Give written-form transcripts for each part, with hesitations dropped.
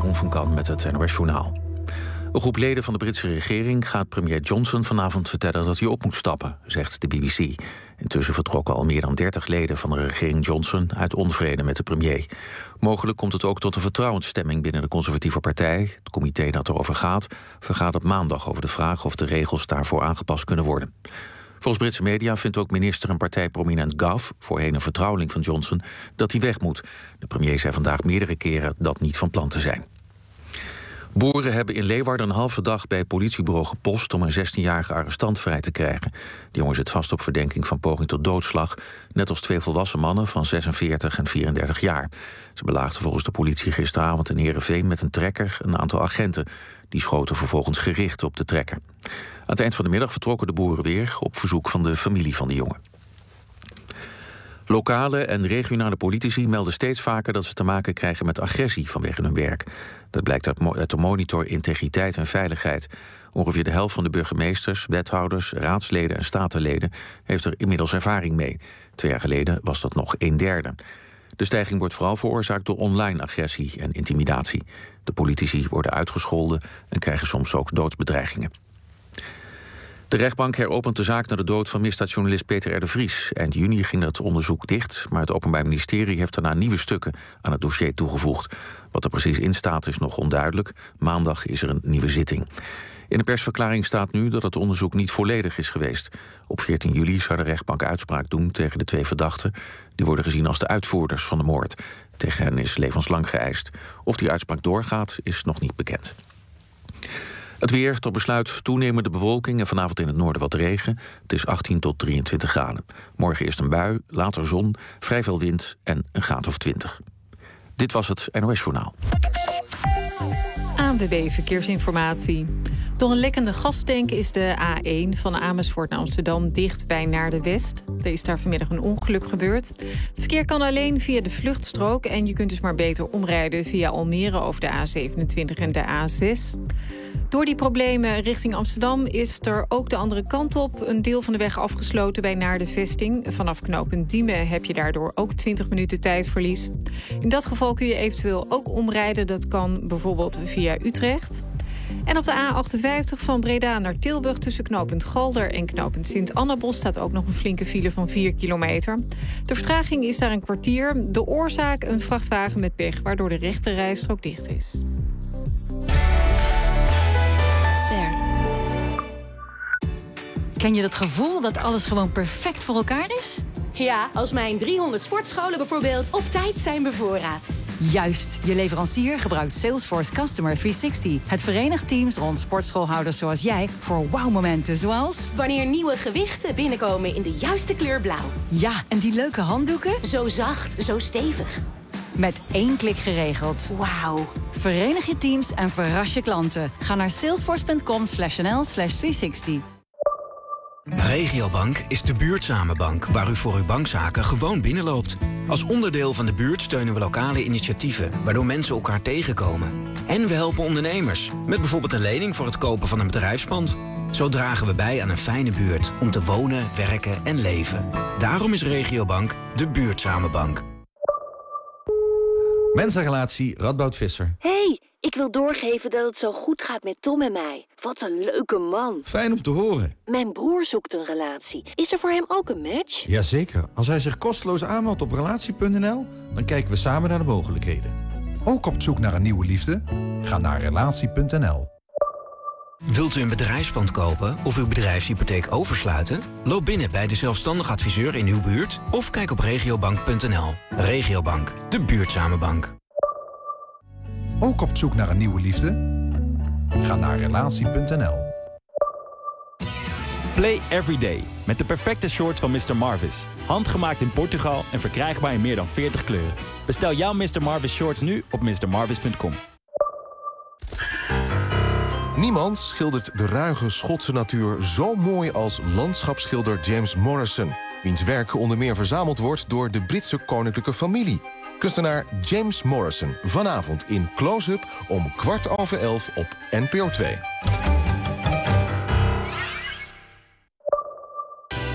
Jeroen van Kan met het NOS Journaal. Een groep leden van de Britse regering gaat premier Johnson vanavond vertellen dat hij op moet stappen, zegt de BBC. Intussen vertrokken al meer dan 30 leden van de regering Johnson uit onvrede met de premier. Mogelijk komt het ook tot een vertrouwensstemming binnen de conservatieve partij. Het comité dat erover gaat, vergadert maandag over de vraag of de regels daarvoor aangepast kunnen worden. Volgens Britse media vindt ook minister en partijprominent Gove, voorheen een vertrouweling van Johnson, dat hij weg moet. De premier zei vandaag meerdere keren dat niet van plan te zijn. Boeren hebben in Leeuwarden een halve dag bij het politiebureau gepost om een 16-jarige arrestant vrij te krijgen. De jongen zit vast op verdenking van poging tot doodslag, net als 2 volwassen mannen van 46 en 34 jaar. Ze belaagden volgens de politie gisteravond in Heerenveen met een trekker een aantal agenten. Die schoten vervolgens gericht op de trekker. Aan het eind van de middag vertrokken de boeren weer op verzoek van de familie van de jongen. Lokale en regionale politici melden steeds vaker dat ze te maken krijgen met agressie vanwege hun werk. Dat blijkt uit de monitor Integriteit en Veiligheid. Ongeveer de helft van de burgemeesters, wethouders, raadsleden en statenleden heeft er inmiddels ervaring mee. 2 jaar geleden was dat nog 1/3. De stijging wordt vooral veroorzaakt door online agressie en intimidatie. De politici worden uitgescholden en krijgen soms ook doodsbedreigingen. De rechtbank heropent de zaak naar de dood van misdaadjournalist Peter R. de Vries. Eind juni ging het onderzoek dicht, maar het Openbaar Ministerie heeft daarna nieuwe stukken aan het dossier toegevoegd. Wat er precies in staat is nog onduidelijk. Maandag is er een nieuwe zitting. In de persverklaring staat nu dat het onderzoek niet volledig is geweest. Op 14 juli zou de rechtbank uitspraak doen tegen de 2 verdachten. Die worden gezien als de uitvoerders van de moord. Tegen hen is levenslang geëist. Of die uitspraak doorgaat, is nog niet bekend. Het weer, tot besluit toenemende bewolking en vanavond in het noorden wat regen. Het is 18 tot 23 graden. Morgen eerst een bui, later zon, vrij veel wind en een graad of 20. Dit was het NOS Journaal. ANWB Verkeersinformatie. Door een lekkende gastank is de A1 van Amersfoort naar Amsterdam dicht bij Naarden-West. Er is daar vanmiddag een ongeluk gebeurd. Het verkeer kan alleen via de vluchtstrook en je kunt dus maar beter omrijden via Almere over de A27 en de A6. Door die problemen richting Amsterdam is er ook de andere kant op een deel van de weg afgesloten bij Naarden-Vesting. Vanaf knooppunt Diemen heb je daardoor ook 20 minuten tijdverlies. In dat geval kun je eventueel ook omrijden. Dat kan bijvoorbeeld via Utrecht. En op de A58 van Breda naar Tilburg tussen knooppunt Galder en knooppunt Sint-Annabos staat ook nog een flinke file van 4 kilometer. De vertraging is daar een kwartier. De oorzaak een vrachtwagen met pech, waardoor de rechte rijstrook dicht is. Ken je dat gevoel dat alles gewoon perfect voor elkaar is? Ja, als mijn 300 sportscholen bijvoorbeeld op tijd zijn bevoorraad. Juist, je leverancier gebruikt Salesforce Customer 360. Het verenigt teams rond sportschoolhouders zoals jij voor wauwmomenten zoals... Wanneer nieuwe gewichten binnenkomen in de juiste kleur blauw. Ja, en die leuke handdoeken? Zo zacht, zo stevig. Met 1 klik geregeld. Wauw. Verenig je teams en verras je klanten. Ga naar salesforce.com/nl/360. Regiobank is de buurtzame bank waar u voor uw bankzaken gewoon binnenloopt. Als onderdeel van de buurt steunen we lokale initiatieven, waardoor mensen elkaar tegenkomen. En we helpen ondernemers, met bijvoorbeeld een lening voor het kopen van een bedrijfspand. Zo dragen we bij aan een fijne buurt om te wonen, werken en leven. Daarom is Regiobank de buurtzame bank. Mensenrelatie Radboud Visser. Hey, ik wil doorgeven dat het zo goed gaat met Tom en mij. Wat een leuke man. Fijn om te horen. Mijn broer zoekt een relatie. Is er voor hem ook een match? Jazeker. Als hij zich kosteloos aanmeldt op relatie.nl, dan kijken we samen naar de mogelijkheden. Ook op zoek naar een nieuwe liefde? Ga naar relatie.nl. Wilt u een bedrijfspand kopen of uw bedrijfshypotheek oversluiten? Loop binnen bij de zelfstandig adviseur in uw buurt of kijk op regiobank.nl. Regiobank, de buurtzame bank. Ook op zoek naar een nieuwe liefde? Ga naar relatie.nl. Play Everyday met de perfecte shorts van Mr. Marvis. Handgemaakt in Portugal en verkrijgbaar in meer dan 40 kleuren. Bestel jouw Mr. Marvis shorts nu op mrmarvis.com. Niemand schildert de ruige Schotse natuur zo mooi als landschapsschilder James Morrison, wiens werk onder meer verzameld wordt door de Britse koninklijke familie. Kunstenaar James Morrison, vanavond in Close-up om 11:15 op NPO 2.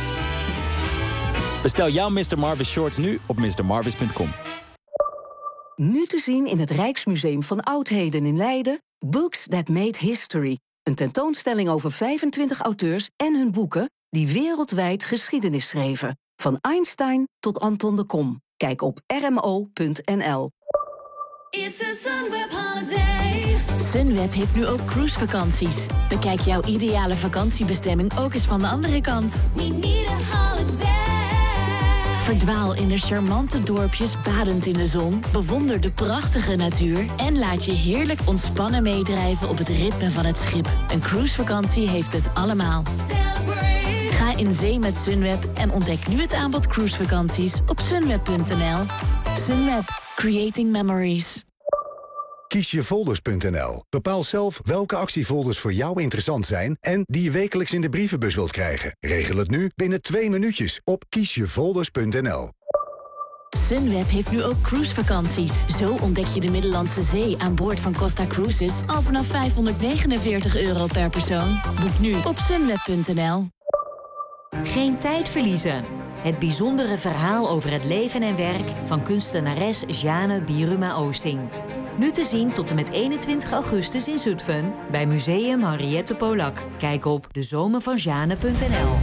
Bestel jouw Mr. Marvis shorts nu op mrmarvis.com. Nu te zien in het Rijksmuseum van Oudheden in Leiden... Books That Made History. Een tentoonstelling over 25 auteurs en hun boeken... die wereldwijd geschiedenis schreven. Van Einstein tot Anton de Kom. Kijk op rmo.nl. It's a Sunweb holiday. Sunweb heeft nu ook cruisevakanties. Bekijk jouw ideale vakantiebestemming ook eens van de andere kant. We need a holiday. Verdwaal in de charmante dorpjes badend in de zon. Bewonder de prachtige natuur. En laat je heerlijk ontspannen meedrijven op het ritme van het schip. Een cruisevakantie heeft het allemaal. Ga in zee met Sunweb en ontdek nu het aanbod cruisevakanties op sunweb.nl. Sunweb. Creating memories. Kiesjefolders.nl. Bepaal zelf welke actiefolders voor jou interessant zijn... en die je wekelijks in de brievenbus wilt krijgen. Regel het nu binnen 2 minuutjes op kiesjefolders.nl. Sunweb heeft nu ook cruisevakanties. Zo ontdek je de Middellandse Zee aan boord van Costa Cruises... al vanaf €549 per persoon. Boek nu op sunweb.nl. Geen tijd verliezen. Het bijzondere verhaal over het leven en werk van kunstenares Jeanne Bieruma-Oosting. Nu te zien tot en met 21 augustus in Zutphen bij Museum Henriette Polak. Kijk op dezomervanjeanne.nl.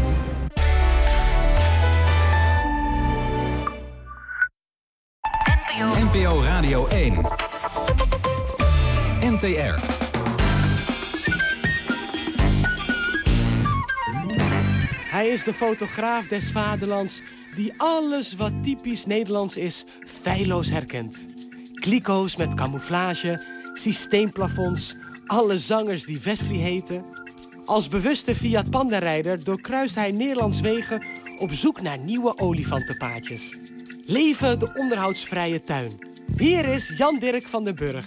NPO Radio 1. NTR. Hij is de fotograaf des vaderlands die alles wat typisch Nederlands is feilloos herkent. Kliko's met camouflage, systeemplafonds, alle zangers die Wesley heten. Als bewuste Fiat Panda-rijder doorkruist hij Nederlands wegen op zoek naar nieuwe olifantenpaadjes. Leven de onderhoudsvrije tuin. Hier is Jan Dirk van den Burg.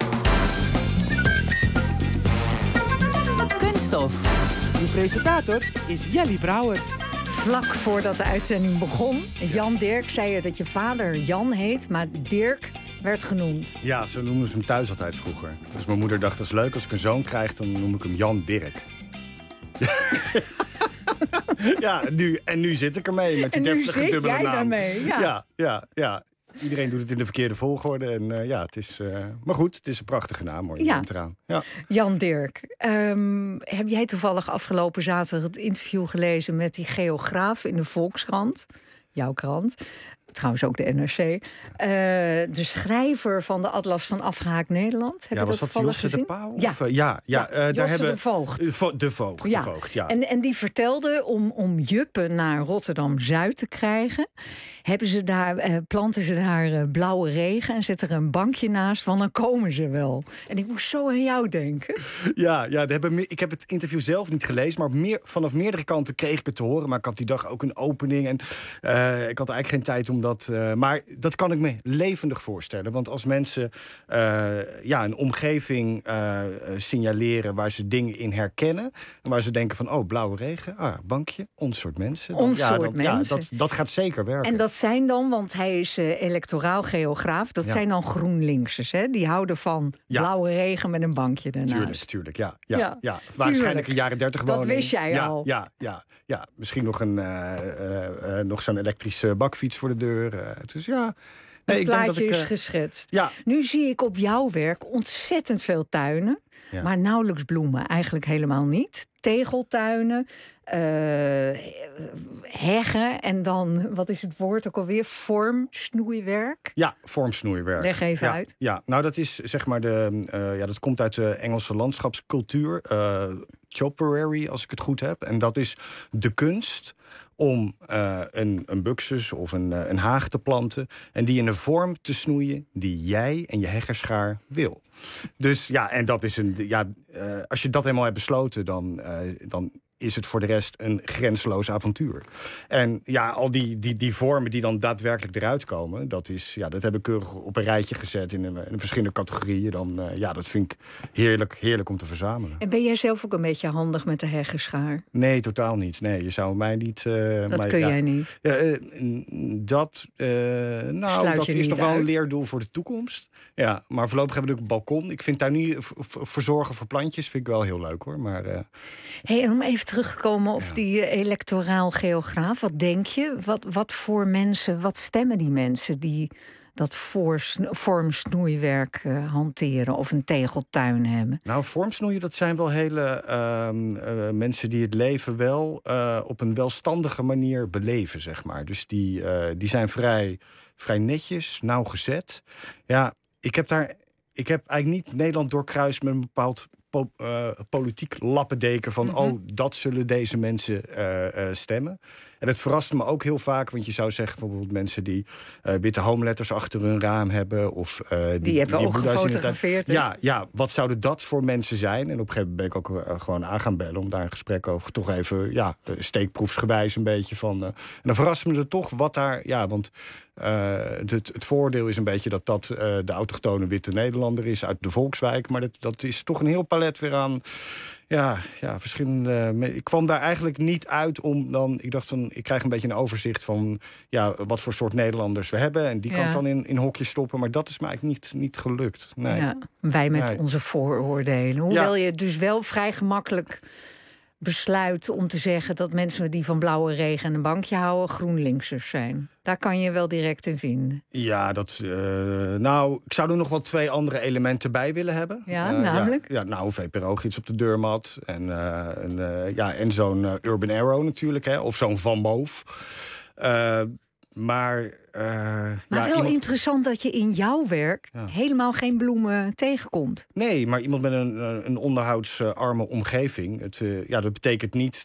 Kunststof. Uw presentator is Jelly Brouwer. Vlak voordat de uitzending begon, Jan Dirk, zei je dat je vader Jan heet, maar Dirk werd genoemd. Ja, zo noemden ze hem thuis altijd vroeger. Dus mijn moeder dacht, dat is leuk, als ik een zoon krijg, dan noem ik hem Jan Dirk. Ja, nu zit ik ermee met die deftige dubbele naam. En nu zit jij daarmee, ja. Iedereen doet het in de verkeerde volgorde. En het is... maar goed, het is een prachtige naam, mooi naam eraan. Ja. Jan Dirk, heb jij toevallig afgelopen zaterdag het interview gelezen met die geograaf in de Volkskrant? Jouw krant. Trouwens ook de NRC. De schrijver van de Atlas van Afgehaakt Nederland. Heb je was dat Josse de Pauw? Ja, daar hebben de Voogd. De Voogd, ja. En die vertelde om juppen naar Rotterdam-Zuid te krijgen... planten ze daar blauwe regen en zetten er een bankje naast... want dan komen ze wel. En ik moest zo aan jou denken. Ik heb het interview zelf niet gelezen... maar vanaf meerdere kanten kreeg ik het te horen. Maar ik had die dag ook een opening. En ik had eigenlijk geen tijd om dat... maar dat kan ik me levendig voorstellen. Want als mensen een omgeving signaleren... waar ze dingen in herkennen... en waar ze denken van, blauwe regen, bankje, ons soort mensen. Dat gaat zeker werken. En dat zijn dan, want hij is electoraal geograaf... dat zijn dan GroenLinksers, hè? Die houden van blauwe regen met een bankje ernaast. Tuurlijk, ja. Waarschijnlijk in de jaren 30 wonen. Dat wist jij al. Ja, misschien nog zo'n elektrische bakfiets voor de deur. Dus ja... Het plaatje is geschetst. Ja. Nu zie ik op jouw werk ontzettend veel tuinen... maar nauwelijks bloemen, eigenlijk helemaal niet. Tegeltuinen, heggen en dan, wat is het woord ook alweer? Vormsnoeiwerk? Ja, vormsnoeiwerk. Leg even uit. Ja, nou dat is zeg maar dat komt uit de Engelse landschapscultuur. Choperary, als ik het goed heb. En dat is de kunst om een buxus of een haag te planten... en die in een vorm te snoeien die jij en je heggerschaar wil. Dus en dat is als je dat helemaal hebt besloten... dan is het voor de rest een grenzeloos avontuur. En al die vormen die dan daadwerkelijk eruit komen... dat heb ik keurig op een rijtje gezet in verschillende categorieën. Dat vind ik heerlijk om te verzamelen. En ben jij zelf ook een beetje handig met de heggeschaar? Nee, totaal niet. Nee, je zou mij niet... dat kun jij niet? Dat is nog wel een leerdoel voor de toekomst. Ja, maar voorlopig hebben we ook een balkon. Ik vind tuinier verzorgen voor plantjes vind ik wel heel leuk, hoor. Maar, om even terug te komen op die electoraal geograaf. Wat denk je? Wat voor mensen, wat stemmen die mensen die dat vormsnoeiwerk hanteren of een tegeltuin hebben? Nou, vormsnoeien, dat zijn wel hele mensen die het leven wel op een welstandige manier beleven, zeg maar. Dus die zijn vrij netjes, nauwgezet. Ja, ik heb eigenlijk niet Nederland doorkruist met een bepaald politiek lappendeken van dat zullen deze mensen stemmen. En het verraste me ook heel vaak, want je zou zeggen bijvoorbeeld mensen die witte homeletters achter hun raam hebben of die hebben ook gefotografeerd. Ja, wat zouden dat voor mensen zijn? En op een gegeven moment ben ik ook gewoon aan gaan bellen om daar een gesprek over toch even steekproefsgewijs een beetje van. En dan verraste me er toch wat daar, want het voordeel is een beetje dat de autochtone witte Nederlander is uit de volkswijk, maar dat is toch een heel palet weer aan. Ja, verschillende. Ik kwam daar eigenlijk niet uit om dan. Ik dacht van, ik krijg een beetje een overzicht van wat voor soort Nederlanders we hebben. En die kan ik dan in hokjes stoppen. Maar dat is me eigenlijk niet gelukt. Nee. Ja, wij met onze vooroordelen. Hoewel je dus wel vrij gemakkelijk besluit om te zeggen dat mensen die van blauwe regen en een bankje houden GroenLinksers zijn. Daar kan je wel direct in vinden. Ja, ik zou er nog wel 2 andere elementen bij willen hebben. Ja, namelijk? Een VPRO-gids op de deurmat. En zo'n Urban Arrow natuurlijk, hè, of zo'n Van Moof. Maar wel interessant dat je in jouw werk helemaal geen bloemen tegenkomt. Nee, maar iemand met een onderhoudsarme omgeving. Dat betekent niet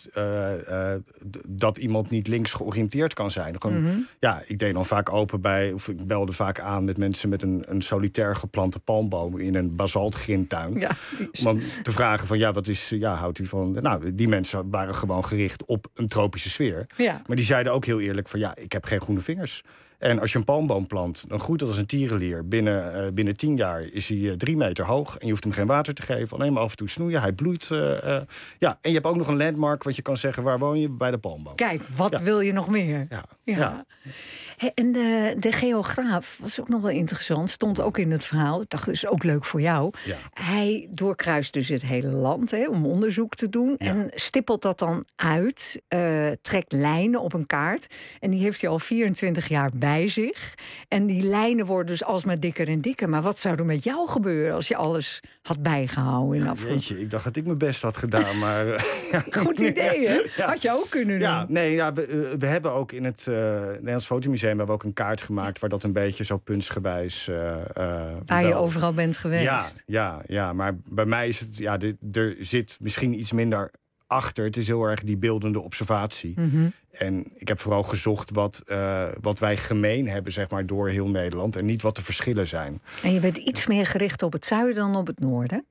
dat iemand niet links georiënteerd kan zijn. Gewoon, ik deed dan vaak ik belde vaak aan met mensen met een solitair geplante palmboom in een basaltgrindtuin. Ja, om dan te vragen van houdt u van. Nou, die mensen waren gewoon gericht op een tropische sfeer. Ja. Maar die zeiden ook heel eerlijk van ik heb geen groene vingers. En als je een palmboom plant, dan groeit dat als een tierenlier. Binnen 10 jaar is hij 3 meter hoog. En je hoeft hem geen water te geven, alleen maar af en toe snoeien. Hij bloeit. En je hebt ook nog een landmark wat je kan zeggen, waar woon je? Bij de palmboom. Kijk, wat wil je nog meer? Ja. En de geograaf was ook nog wel interessant. Stond ook in het verhaal. Ik dacht, dat is ook leuk voor jou. Ja. Hij doorkruist dus het hele land om onderzoek te doen. Ja. En stippelt dat dan uit. Trekt lijnen op een kaart. En die heeft hij al 24 jaar bij zich. En die lijnen worden dus alsmaar dikker en dikker. Maar wat zou er met jou gebeuren als je alles had bijgehouden in afgelopen? Jeetje, ik dacht dat ik mijn best had gedaan. Maar goed idee, hè? Ja. Had je ook kunnen doen. We hebben ook in het Nederlands Fotomuseum hebben we ook een kaart gemaakt waar dat een beetje zo puntsgewijs. Waar je overal bent geweest. Ja, maar bij mij is het. Er zit misschien iets minder achter. Het is heel erg die beeldende observatie. En ik heb vooral gezocht wat wij gemeen hebben, zeg maar, door heel Nederland. En niet wat de verschillen zijn. En je bent iets meer gericht op het zuiden dan op het noorden?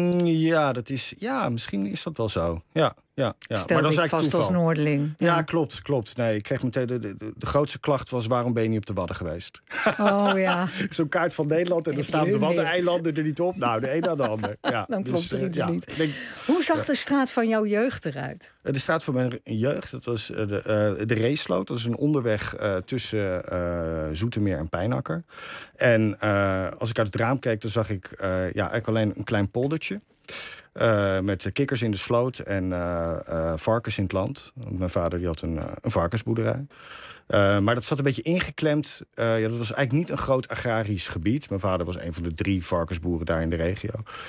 Misschien is dat wel zo. Ja. Stel maar dat is eigenlijk vast toeval. Als Noorderling. Ja, klopt. Nee, ik kreeg meteen de grootste klacht was: waarom ben je niet op de Wadden geweest? Oh ja. Zo'n kaart van Nederland en dan staan de Waddeneilanden er niet op. Nou, de een aan de ander. Ja, dan klopt er iets niet. Hoe zag de straat van jouw jeugd eruit? De straat van mijn jeugd, dat was de Reesloot. Dat is een onderweg tussen Zoetermeer en Pijnakker. En als ik uit het raam keek, dan zag ik eigenlijk alleen een klein poldertje. Met kikkers in de sloot en varkens in het land. Want mijn vader die had een varkensboerderij. Maar dat zat een beetje ingeklemd. Dat was eigenlijk niet een groot agrarisch gebied. Mijn vader was een van de 3 varkensboeren daar in de regio.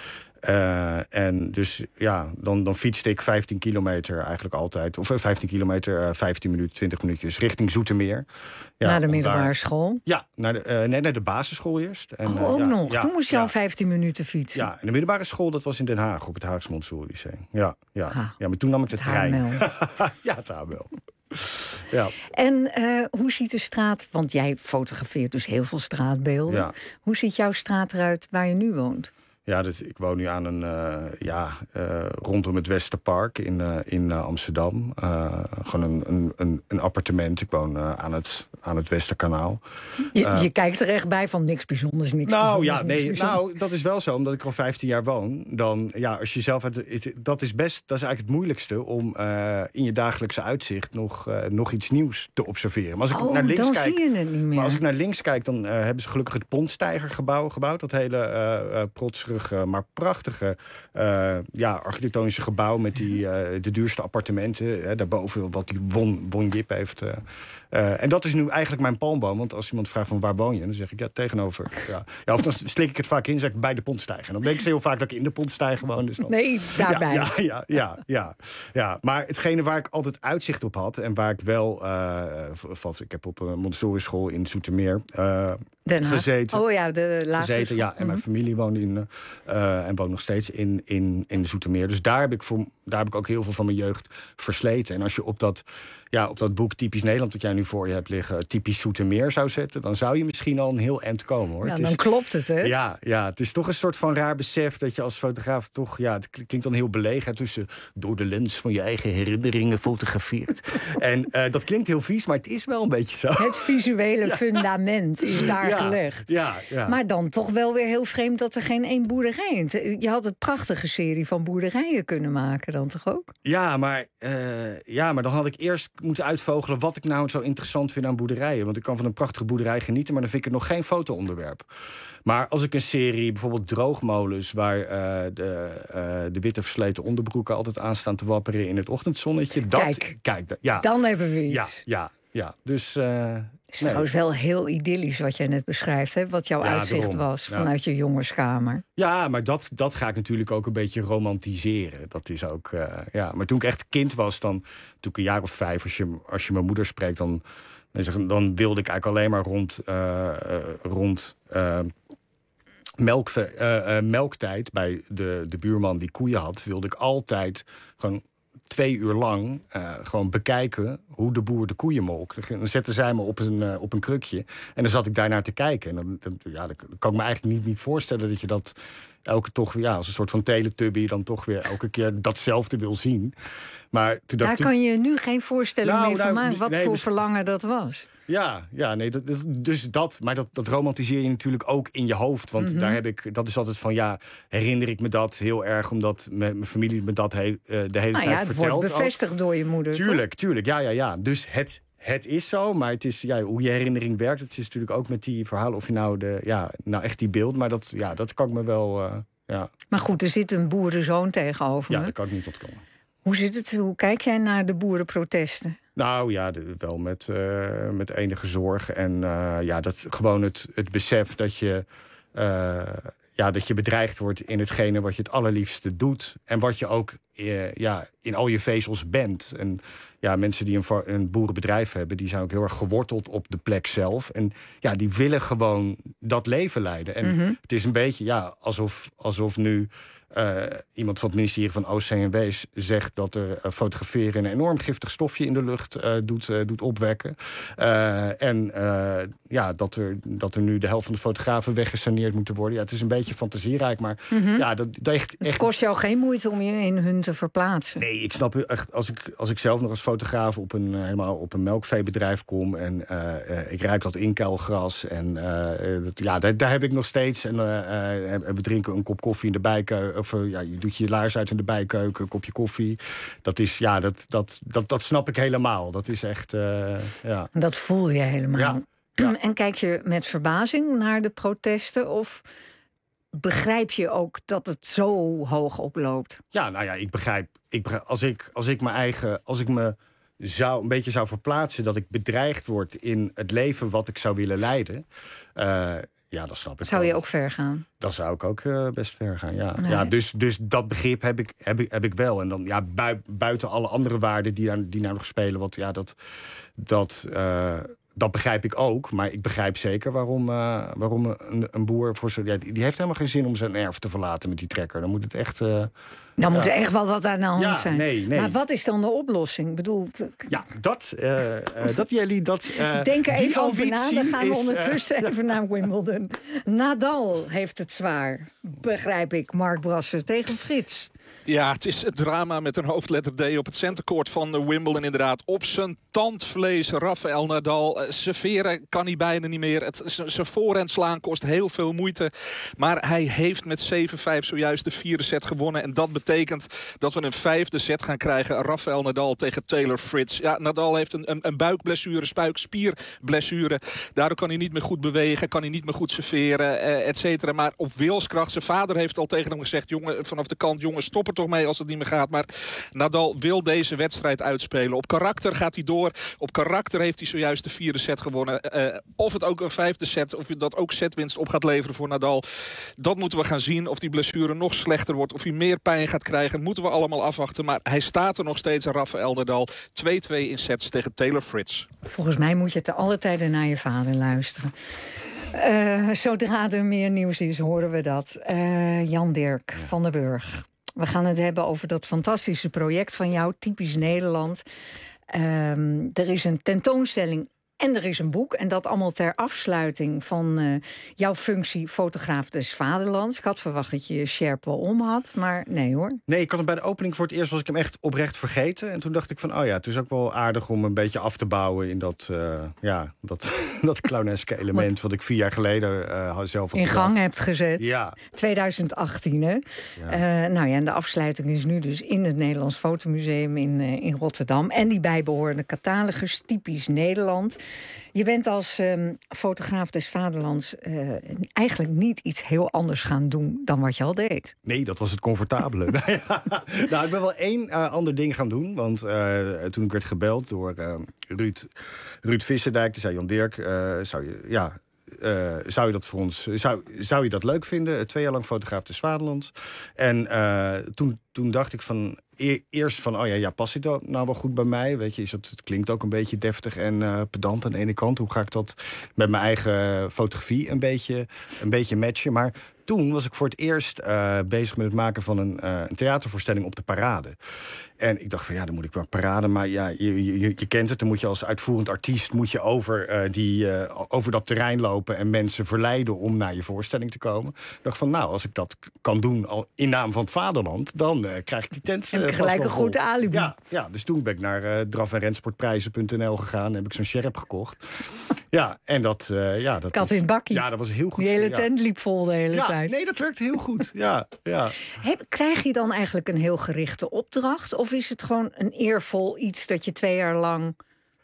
En dus dan fietste ik 15 kilometer eigenlijk altijd. Of 15 kilometer, 15 minuten, 20 minuutjes richting Zoetermeer. Naar de middelbare school? Ja, naar de basisschool eerst. En, ook nog? Ja, toen moest je al 15 minuten fietsen? Ja, en de middelbare school, dat was in Den Haag, op het Haagse Montessori Lyceum. Ja, maar toen nam ik de trein. Ja, het HML. Ja. En hoe ziet de straat, want jij fotografeert dus heel veel straatbeelden. Ja. Hoe ziet jouw straat eruit waar je nu woont? Ja, ik woon nu aan rondom het Westerpark in Amsterdam. Gewoon een appartement. Ik woon aan het Westerkanaal. Je kijkt er echt bij van niks bijzonders, dat is wel zo, omdat ik al 15 jaar woon. Dan, als je zelf dat is eigenlijk het moeilijkste om in je dagelijkse uitzicht nog iets nieuws te observeren. Maar als ik naar links kijk, zie je het niet meer. Maar als ik naar links kijk, dan hebben ze gelukkig het Pontsteigergebouw gebouwd. Dat hele protserige keurige, maar prachtige architectonische gebouw met de duurste appartementen. Daarboven wat Won Jip heeft. En dat is nu eigenlijk mijn palmboom. Want als iemand vraagt van waar woon je, dan zeg ik tegenover. Ja, of dan slik ik het vaak in, zeg ik bij de Pontstijger. En dan denk ik heel vaak dat ik in de Pontstijger woon. Dus dan... Nee, daarbij. Ja. Maar hetgene waar ik altijd uitzicht op had en waar ik wel... ik heb op een Montessori school in Zoetermeer gezeten. Oh ja, de lagere school. Ja, en mijn familie woonde en woont nog steeds in Zoetermeer. Dus daar heb ik ook heel veel van mijn jeugd versleten. En als je op dat boek Typisch Nederland dat jij nu voor je hebt liggen, Typisch Zoetermeer zou zetten, dan zou je misschien al een heel eind komen, hoor. Ja, dan klopt het, hè? Ja, het is toch een soort van raar besef dat je als fotograaf toch, het klinkt dan heel belegen, tussen door de lens van je eigen herinneringen fotografeert. En dat klinkt heel vies, maar het is wel een beetje zo. Het visuele fundament is daar gelegd. Ja. Maar dan toch wel weer heel vreemd dat er geen één boerderij in... Je had een prachtige serie van boerderijen kunnen maken dan toch ook? Ja, maar dan had ik eerst moeten uitvogelen wat ik nou zo interessant vind aan boerderijen. Want ik kan van een prachtige boerderij genieten, maar dan vind ik het nog geen foto-onderwerp. Maar als ik een serie, bijvoorbeeld Droogmolens, waar de witte versleten onderbroeken altijd aan staan te wapperen in het ochtendzonnetje. Kijk, dan hebben we iets. Ja. Dus... Het is trouwens wel heel idyllisch wat jij net beschrijft, hè? Wat jouw uitzicht was vanuit je jongenskamer. Ja, maar dat ga ik natuurlijk ook een beetje romantiseren. Dat is ook, Maar toen ik echt kind was, toen ik een jaar of 5, als je mijn moeder spreekt, dan wilde ik eigenlijk alleen maar rond melktijd bij de buurman die koeien had, wilde ik altijd gewoon 2 uur lang gewoon bekijken hoe de boer de koeien molk. Dan zetten zij me op een krukje en dan zat ik daarnaar te kijken. En dan kan ik me eigenlijk niet voorstellen dat je dat als een soort van Teletubby dan toch weer elke keer datzelfde wil zien. Maar daar kan je nu geen voorstelling mee van maken wat voor verlangen dat was. Maar dat romantiseer je natuurlijk ook in je hoofd. Want dat is altijd van, herinner ik me dat heel erg, omdat mijn familie me dat de hele tijd vertelt. Het wordt bevestigd door je moeder. Tuurlijk, ja. Dus het is zo, maar het is hoe je herinnering werkt. Het is natuurlijk ook met die verhalen, of je nou echt die beeld, maar dat kan ik me wel. Maar goed, er zit een boerenzoon tegenover me. Ja, dat kan ik niet ontkomen. Hoe zit het? Hoe kijk jij naar de boerenprotesten? Nou ja, wel met enige zorg. En gewoon het besef dat je bedreigd wordt in hetgene wat je het allerliefste doet. En wat je ook in al je vezels bent. En mensen die een boerenbedrijf hebben, die zijn ook heel erg geworteld op de plek zelf. En die willen gewoon dat leven leiden. En het is een beetje alsof nu iemand van het ministerie van OCMW zegt dat er fotograferen een enorm giftig stofje in de lucht doet opwekken. Dat er nu de helft van de fotografen weggesaneerd moeten worden. Ja, het is een beetje fantasierijk, maar Het kost jou geen moeite om je in hun te verplaatsen. Nee, ik snap echt, als ik zelf nog als fotograaf helemaal op een melkveebedrijf kom en ik ruik dat inkuilgras en daar heb ik nog steeds en we drinken een kop koffie in de bijkeuken. Of je doet je laars uit in de bijkeuken, een kopje koffie. Dat is dat snap ik helemaal. Dat is echt Dat voel je helemaal. Ja. En kijk je met verbazing naar de protesten of begrijp je ook dat het zo hoog oploopt? Ja, nou ja, ik begrijp als ik me een beetje zou verplaatsen dat ik bedreigd word in het leven wat ik zou willen leiden. Dat snap ik. Zou je ook ver gaan? Dan zou ik ook best ver gaan, ja. Nee. Ja, dus dat begrip heb ik wel. En dan buiten alle andere waarden die nou nog spelen, want dat begrijp ik ook. Maar ik begrijp zeker waarom een boer die heeft helemaal geen zin om zijn erf te verlaten met die trekker. Dan moet het echt. Dan moet er echt wel wat aan de hand zijn. Nee. Maar wat is dan de oplossing? Ik bedoel, jullie denk er even over na. Dan gaan we ondertussen even naar Wimbledon. Nadal heeft het zwaar, begrijp ik. Mark Brasser tegen Frits. Ja, het is het drama met een hoofdletter D op het centercourt van Wimbledon inderdaad. Op zijn tandvlees, Rafael Nadal. Serveren kan hij bijna niet meer. Zijn voorhand slaan kost heel veel moeite. Maar hij heeft met 7-5 zojuist de vierde set gewonnen. En dat betekent dat we een vijfde set gaan krijgen. Rafael Nadal tegen Taylor Fritz. Ja, Nadal heeft een buikblessure, buikspierblessure. Daardoor kan hij niet meer goed bewegen, kan hij niet meer goed serveren, et cetera. Maar op wilskracht, zijn vader heeft al tegen hem gezegd, jongen, vanaf de kant, jongen, stop er toch mee als het niet meer gaat. Maar Nadal wil deze wedstrijd uitspelen. Op karakter gaat hij door. Op karakter heeft hij zojuist de vierde set gewonnen. Of het ook een vijfde set, of dat ook setwinst op gaat leveren voor Nadal. Dat moeten we gaan zien. Of die blessure nog slechter wordt, of hij meer pijn gaat krijgen, moeten we allemaal afwachten. Maar hij staat er nog steeds, Rafael Nadal. 2-2 in sets tegen Taylor Fritz. Volgens mij moet je te alle tijden naar je vader luisteren. Zodra er meer nieuws is, horen we dat. Jan Dirk van den Burg. We gaan het hebben over dat fantastische project van jou, Typisch Nederland. Er is een tentoonstelling en er is een boek. En dat allemaal ter afsluiting van jouw functie fotograaf des Vaderlands. Ik had verwacht dat je je sjerp wel om had, maar nee hoor. Nee, ik had hem bij de opening voor het eerst, was ik hem echt oprecht vergeten. En toen dacht ik van, oh ja, het is ook wel aardig om een beetje af te bouwen in dat, dat clowneske element wat ik 4 jaar geleden zelf in gang hebt gezet. Ja. 2018, hè? Ja. En de afsluiting is nu dus in het Nederlands Fotomuseum in Rotterdam. En die bijbehorende catalogus, Typisch Nederland. Je bent als fotograaf des Vaderlands eigenlijk niet iets heel anders gaan doen dan wat je al deed. Nee, dat was het comfortabele. Nou, ik ben wel 1 ander ding gaan doen. Want toen ik werd gebeld door Ruud Visserdijk, die zei, Jan Dirk, zou je dat voor ons, zou je dat leuk vinden? 2 jaar lang fotograaf des Vaderlands. En toen dacht ik van eerst van, oh ja, past dit nou wel goed bij mij? Weet je, het klinkt ook een beetje deftig en pedant aan de ene kant. Hoe ga ik dat met mijn eigen fotografie een beetje matchen? Maar toen was ik voor het eerst bezig met het maken van een theatervoorstelling op de Parade. En ik dacht van, ja, dan moet ik wel Parade. Maar ja, je kent het, dan moet je als uitvoerend artiest over dat terrein lopen en mensen verleiden om naar je voorstelling te komen. Ik dacht van, nou, als ik dat kan doen al in naam van het vaderland, dan krijg ik die tent heb ik gelijk een goed alibi. Ja, dus toen ben ik naar draf- en rensportprijzen.nl gegaan en heb ik zo'n sjerp gekocht. Ja, en dat kat in bakkie. Ja, dat was heel goed. Die hele tent liep vol de hele tijd. Nee, dat werkt heel goed. Ja. Krijg je dan eigenlijk een heel gerichte opdracht? Of is het gewoon een eervol iets dat je 2 jaar lang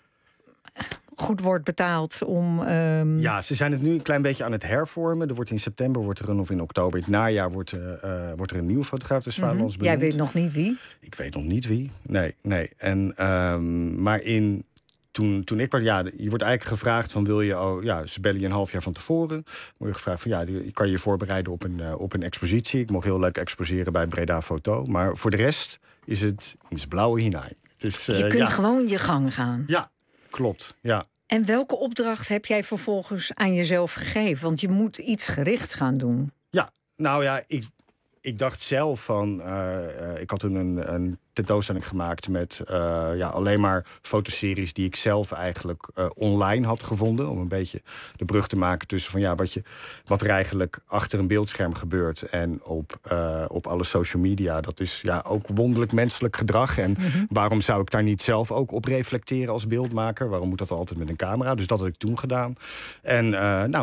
goed wordt betaald om... Ja, ze zijn het nu een klein beetje aan het hervormen. Er wordt in september of in oktober, in het najaar, wordt er een nieuwe fotograaf des Vaderlands benoemd. Jij weet nog niet wie? Ik weet nog niet wie. Nee. En, maar toen ik werd, je wordt eigenlijk gevraagd van ze bellen je een half jaar van tevoren. Word je gevraagd van kan je voorbereiden op een expositie. Ik mocht heel leuk exposeren bij Breda Foto. Maar voor de rest is het blauwe hinaai. Je kunt gewoon je gang gaan. Ja, klopt. Ja. En welke opdracht heb jij vervolgens aan jezelf gegeven? Want je moet iets gerichts gaan doen. Ja, nou ja, ik dacht zelf van... ik had toen een tentoonstelling gemaakt met alleen maar fotoseries die ik zelf eigenlijk online had gevonden. Om een beetje de brug te maken tussen van wat er eigenlijk achter een beeldscherm gebeurt. En op alle social media. Dat is ook wonderlijk menselijk gedrag. En waarom zou ik daar niet zelf ook op reflecteren als beeldmaker? Waarom moet dat altijd met een camera? Dus dat had ik toen gedaan. En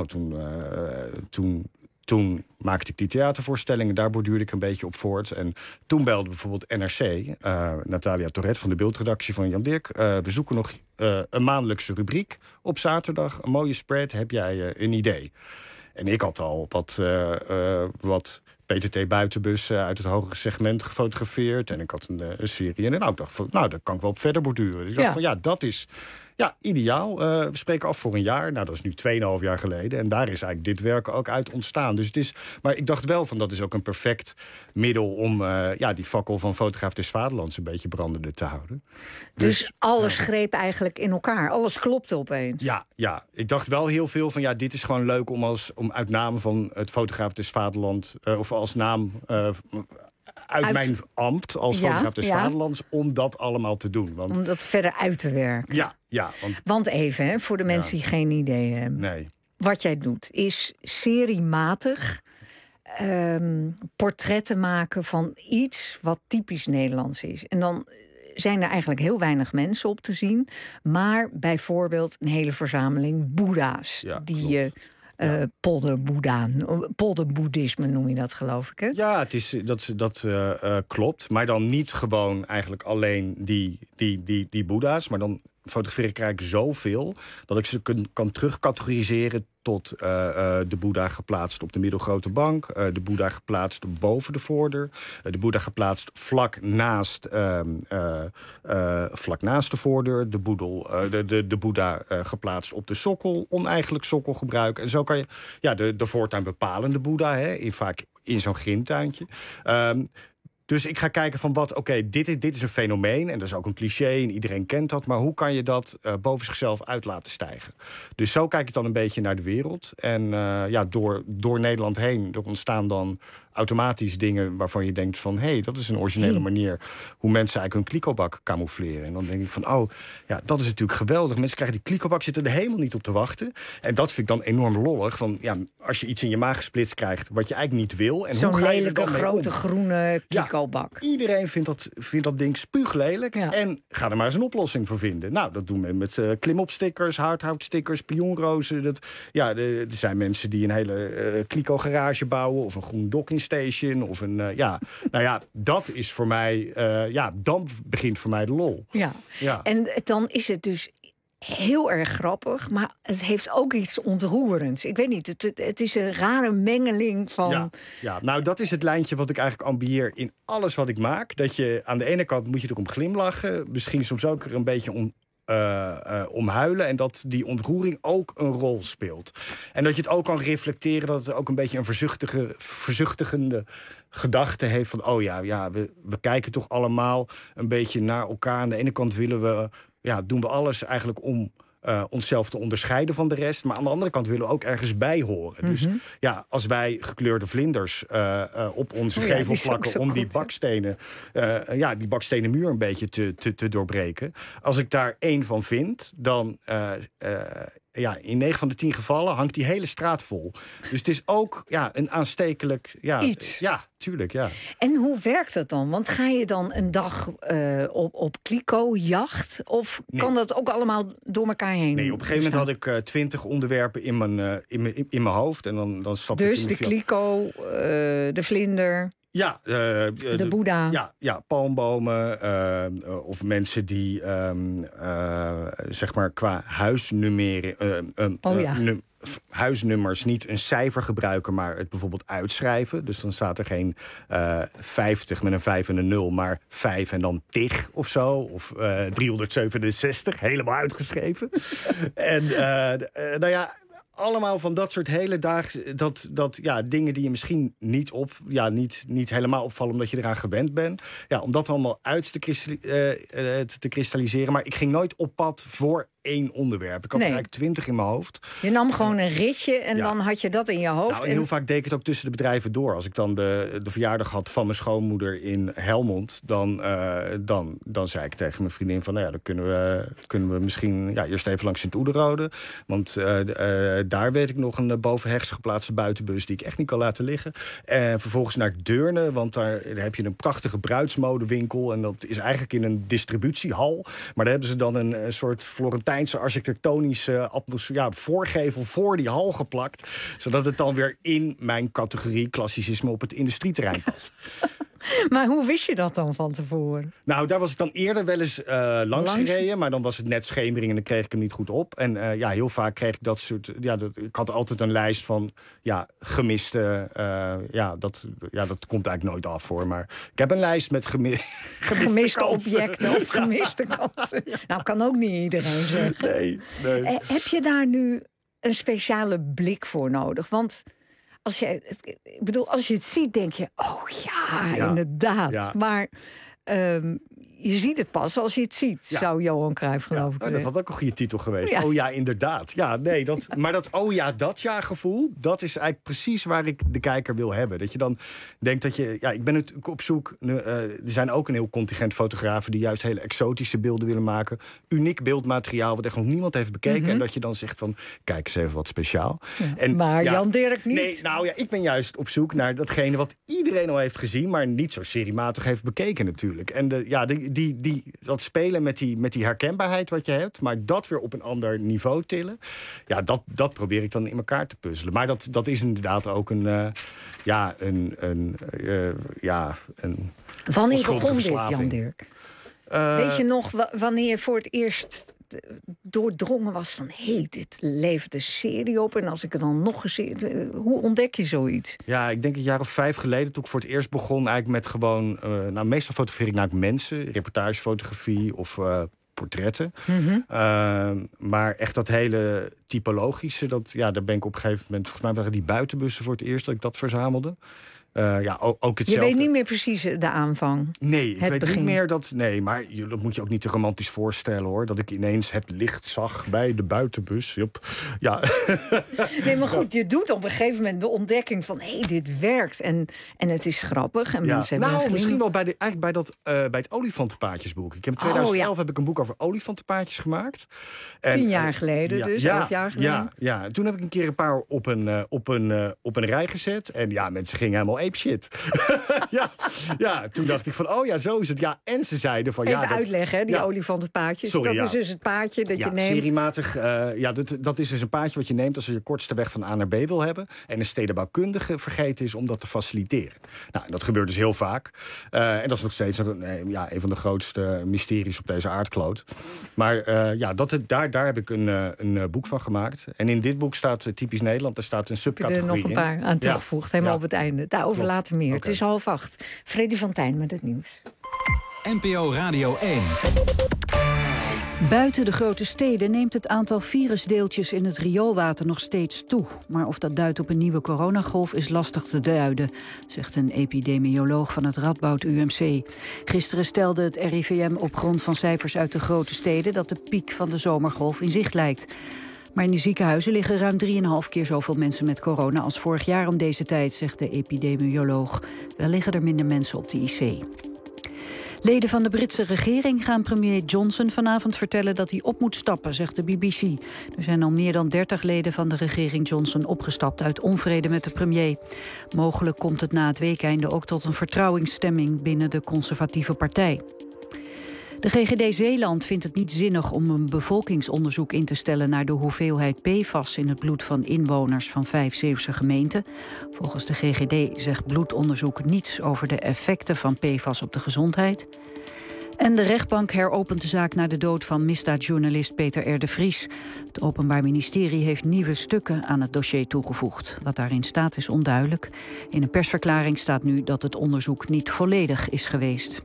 toen maakte ik die theatervoorstellingen, daar borduurde ik een beetje op voort. En toen belde bijvoorbeeld NRC, Natalia Toret van de beeldredactie van Jan Dirk. We zoeken nog een maandelijkse rubriek op zaterdag. Een mooie spread, heb jij een idee? En ik had al wat PTT buitenbussen uit het hogere segment gefotografeerd. En ik had een serie. En ik dacht van, daar kan ik wel op verder borduren. Dus ik dacht van, dat is... Ja, ideaal. We spreken af voor een jaar. Nou, dat is nu 2,5 jaar geleden. En daar is eigenlijk dit werk ook uit ontstaan. Dus het is, maar ik dacht wel van, dat is ook een perfect middel om die fakkel van fotograaf des Vaderlands een beetje brandende te houden. Dus alles greep eigenlijk in elkaar. Alles klopte opeens. Ja. Ik dacht wel heel veel van, dit is gewoon leuk om uit naam van het fotograaf des Vaderlands, of als naam... Uit mijn ambt als fotograaf des Vaderlands, om dat allemaal te doen. Om dat verder uit te werken. Ja. Want even, voor de mensen die geen idee hebben. Nee. Wat jij doet is seriematig portretten maken van iets wat typisch Nederlands is. En dan zijn er eigenlijk heel weinig mensen op te zien. Maar bijvoorbeeld een hele verzameling boeddha's. Polderboeddhisme noem je dat, geloof ik, hè? Ja, dat klopt. Maar dan niet gewoon eigenlijk alleen die boeddha's. Maar dan fotografeer ik eigenlijk zoveel dat ik ze kan terugcategoriseren tot de boeddha geplaatst op de middelgrote bank, de boeddha geplaatst boven de voordeur, de boeddha geplaatst vlak naast de voordeur, de boeddha geplaatst op de sokkel, oneigenlijk sokkelgebruik. En zo kan je de voortaan bepalende boeddha, vaak in zo'n grimtuintje. Dus ik ga kijken van dit is een fenomeen. En dat is ook een cliché en iedereen kent dat. Maar hoe kan je dat boven zichzelf uit laten stijgen? Dus zo kijk ik dan een beetje naar de wereld. En door Nederland heen er ontstaan dan automatisch dingen waarvan je denkt van dat is een originele manier hoe mensen eigenlijk hun klikobak camoufleren. En dan denk ik van dat is natuurlijk geweldig. Mensen krijgen die klikobak, zitten er helemaal niet op te wachten. En dat vind ik dan enorm lollig. Van als je iets in je maag gesplitst krijgt wat je eigenlijk niet wil. En zo'n lelijke grote groene klikobak. Iedereen vindt dat ding spuuglelijk. Ja. En ga er maar eens een oplossing voor vinden. Nou, dat doen we met klimopstickers, hardhoutstickers, pionrozen. Er zijn mensen die een hele kliko-garage bouwen of een groen docking station of een dat is voor mij dan begint voor mij de lol. Ja. En dan is het dus heel erg grappig, maar het heeft ook iets ontroerends. Ik weet niet, het is een rare mengeling van. Ja, nou dat is het lijntje wat ik eigenlijk ambieer in alles wat ik maak. Dat je aan de ene kant moet je erom glimlachen, misschien soms ook er een beetje om huilen. En dat die ontroering ook een rol speelt. En dat je het ook kan reflecteren, dat het ook een beetje een verzuchtigende gedachte heeft van we kijken toch allemaal een beetje naar elkaar. Aan de ene kant doen we alles eigenlijk om onszelf te onderscheiden van de rest. Maar aan de andere kant willen we ook ergens bij horen. Dus als wij gekleurde vlinders op onze gevel plakken om die bakstenen, die bakstenen muur een beetje te doorbreken. Als ik daar één van vind, dan in 9 van de 10 gevallen hangt die hele straat vol. Dus het is ook een aanstekelijk iets. Ja, tuurlijk, ja. En hoe werkt dat dan? Want ga je dan een dag op kliko-jacht? Of kan dat ook allemaal door elkaar heen? Nee, op een gegeven moment had ik 20 onderwerpen in mijn hoofd. En dan stapte dus ik in de kliko, de vlinder. Ja, de boeddha. Ja, palmbomen. Of mensen die zeg maar qua huisnummers niet een cijfer gebruiken, maar het bijvoorbeeld uitschrijven. Dus dan staat er geen 50 met een 5 en een 0, maar 5 en dan tig of zo. Of 367, helemaal uitgeschreven. En allemaal van dat soort hele dagen, dingen die je misschien niet helemaal opvallen omdat je eraan gewend bent. Ja, om dat allemaal uit te kristalliseren. Maar ik ging nooit op pad voor één onderwerp. Ik had eigenlijk 20 in mijn hoofd. Je nam gewoon een ritje en dan had je dat in je hoofd. Nou, en heel vaak deed ik het ook tussen de bedrijven door. Als ik dan de verjaardag had van mijn schoonmoeder in Helmond, dan zei ik tegen mijn vriendin van, dan kunnen we misschien eerst even langs Sint-Oederode. Want daar weet ik nog een bovenhechts geplaatste buitenbus die ik echt niet kan laten liggen. En vervolgens naar Deurne, want daar heb je een prachtige bruidsmodewinkel. En dat is eigenlijk in een distributiehal. Maar daar hebben ze dan een soort Florentijnse architectonische voorgevel voor die hal geplakt. Zodat het dan weer in mijn categorie klassicisme op het industrieterrein past. Maar hoe wist je dat dan van tevoren? Nou, daar was ik dan eerder wel eens langs gereden. Maar dan was het net schemering en dan kreeg ik hem niet goed op. En heel vaak kreeg ik dat soort. Ik had altijd een lijst van gemiste. Dat komt eigenlijk nooit af voor. Maar ik heb een lijst met gemiste objecten of gemiste kansen. Nou, kan ook niet iedereen zeggen. Nee. Heb je daar nu een speciale blik voor nodig? Want als je het ziet, denk je, inderdaad. Ja. Maar je ziet het pas als je het ziet, zou Johan Cruijff geloof ik. Dat had ook een goede titel geweest. Ja. Oh ja, inderdaad. Ja, nee, maar dat oh ja, dat ja gevoel, dat is eigenlijk precies waar ik de kijker wil hebben. Dat je dan denkt dat je... Ja, ik ben natuurlijk op zoek... er zijn ook een heel contingent fotografen die juist hele exotische beelden willen maken. Uniek beeldmateriaal wat echt nog niemand heeft bekeken. En dat je dan zegt van, kijk eens even wat speciaal. Ja, maar Jan Dirk niet. Nee, nou ja, ik ben juist op zoek naar datgene wat iedereen al heeft gezien, maar niet zo seriematig heeft bekeken natuurlijk. En dat spelen met die herkenbaarheid wat je hebt, maar dat weer op een ander niveau tillen. Ja, dat probeer ik dan in elkaar te puzzelen. Maar dat is inderdaad ook een Wanneer begon dit, Jan Dirk? Weet je nog wanneer je voor het eerst doordrongen was van, dit levert een serie op, en als ik het dan nog eens... Hoe ontdek je zoiets? Ja, ik denk een jaar of 5 geleden, toen ik voor het eerst begon eigenlijk met gewoon... meestal fotografeer ik naar mensen, reportagefotografie of portretten. Maar echt dat hele typologische, daar ben ik op een gegeven moment... Volgens mij waren die buitenbussen voor het eerst dat ik dat verzamelde. Ook hetzelfde. Je weet niet meer precies de aanvang. Nee, ik weet niet meer dat... Nee, maar dat moet je ook niet te romantisch voorstellen, hoor. Dat ik ineens het licht zag bij de buitenbus. Ja. Nee, maar goed, je doet op een gegeven moment de ontdekking van... dit werkt en het is grappig. En mensen hebben misschien wel bij het olifantenpaadjesboek. Ik heb in 2011 heb ik een boek over olifantenpaadjes gemaakt. 10 jaar geleden, dus 11 jaar geleden. Ja. Toen heb ik een keer een paar op een rij gezet. En mensen gingen helemaal shit. Toen dacht ik van, zo is het. Ja, en ze zeiden van... Even uitleggen, die olifantenpaadjes. Sorry, is dus het paadje dat je neemt. Seriematig. Dat is dus een paadje wat je neemt als je kortste weg van A naar B wil hebben. En een stedenbouwkundige vergeten is om dat te faciliteren. Nou, en dat gebeurt dus heel vaak. En dat is nog steeds een van de grootste mysteries op deze aardkloot. Maar daar heb ik een boek van gemaakt. En in dit boek staat typisch Nederland. Er staat een subcategorie in. Er nog een paar aan toegevoegd, helemaal op het einde. Daarover later meer. Het is 7:30. Freddy van Tijn met het nieuws. NPO Radio 1. Buiten de grote steden neemt het aantal virusdeeltjes in het rioolwater nog steeds toe. Maar of dat duidt op een nieuwe coronagolf is lastig te duiden, zegt een epidemioloog van het Radboud UMC. Gisteren stelde het RIVM op grond van cijfers uit de grote steden dat de piek van de zomergolf in zicht lijkt. Maar in de ziekenhuizen liggen ruim 3,5 keer zoveel mensen met corona als vorig jaar om deze tijd, zegt de epidemioloog. Wel liggen er minder mensen op de IC. Leden van de Britse regering gaan premier Johnson vanavond vertellen dat hij op moet stappen, zegt de BBC. Er zijn al meer dan 30 leden van de regering Johnson opgestapt uit onvrede met de premier. Mogelijk komt het na het weekeinde ook tot een vertrouwingsstemming binnen de conservatieve partij. De GGD Zeeland vindt het niet zinnig om een bevolkingsonderzoek in te stellen naar de hoeveelheid PFAS in het bloed van inwoners van 5 Zeeuwse gemeenten. Volgens de GGD zegt bloedonderzoek niets over de effecten van PFAS op de gezondheid. En de rechtbank heropent de zaak na de dood van misdaadjournalist Peter R. de Vries. Het Openbaar Ministerie heeft nieuwe stukken aan het dossier toegevoegd. Wat daarin staat is onduidelijk. In een persverklaring staat nu dat het onderzoek niet volledig is geweest.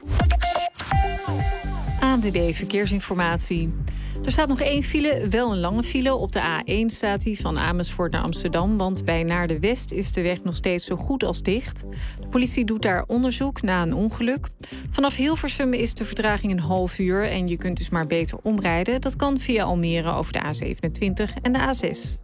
ANWB Verkeersinformatie. Er staat nog 1 file, wel een lange file. Op de A1 staat die van Amersfoort naar Amsterdam, want bij Naarden-West is de weg nog steeds zo goed als dicht. De politie doet daar onderzoek na een ongeluk. Vanaf Hilversum is de vertraging een half uur en je kunt dus maar beter omrijden. Dat kan via Almere over de A27 en de A6.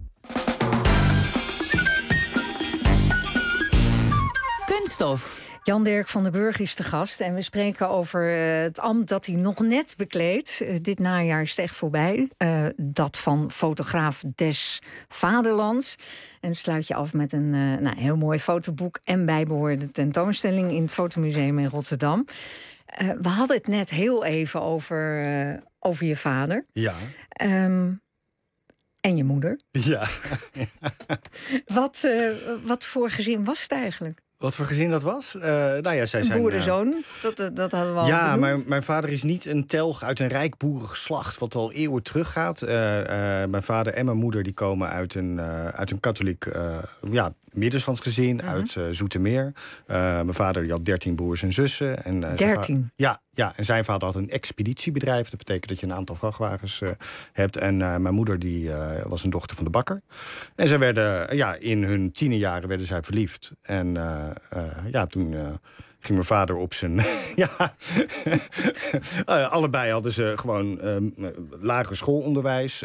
Kunststof. Jan Dirk van den Burg is de gast en we spreken over het ambt dat hij nog net bekleedt. Dit najaar is het echt voorbij. Dat van fotograaf des Vaderlands. En sluit je af met een heel mooi fotoboek en bijbehorende tentoonstelling in het Fotomuseum in Rotterdam. We hadden het net heel even over je vader. Ja. En je moeder. Ja. Wat voor gezin was het eigenlijk? Wat voor gezin dat was? Zij zijn een boerenzoon, dat hadden we al. Ja, mijn vader is niet een telg uit een rijk boerengeslacht wat al eeuwen teruggaat. Mijn vader en mijn moeder die komen uit een katholiek middenstandsgezin uit Zoetermeer. Mijn vader die had 13 broers en zussen. En, 13? Ja, en zijn vader had een expeditiebedrijf. Dat betekent dat je een aantal vrachtwagens hebt. En mijn moeder die was een dochter van de bakker. En zij werden in hun tienerjaren werden zij verliefd. En toen ging mijn vader op zijn... allebei hadden ze gewoon lagere schoolonderwijs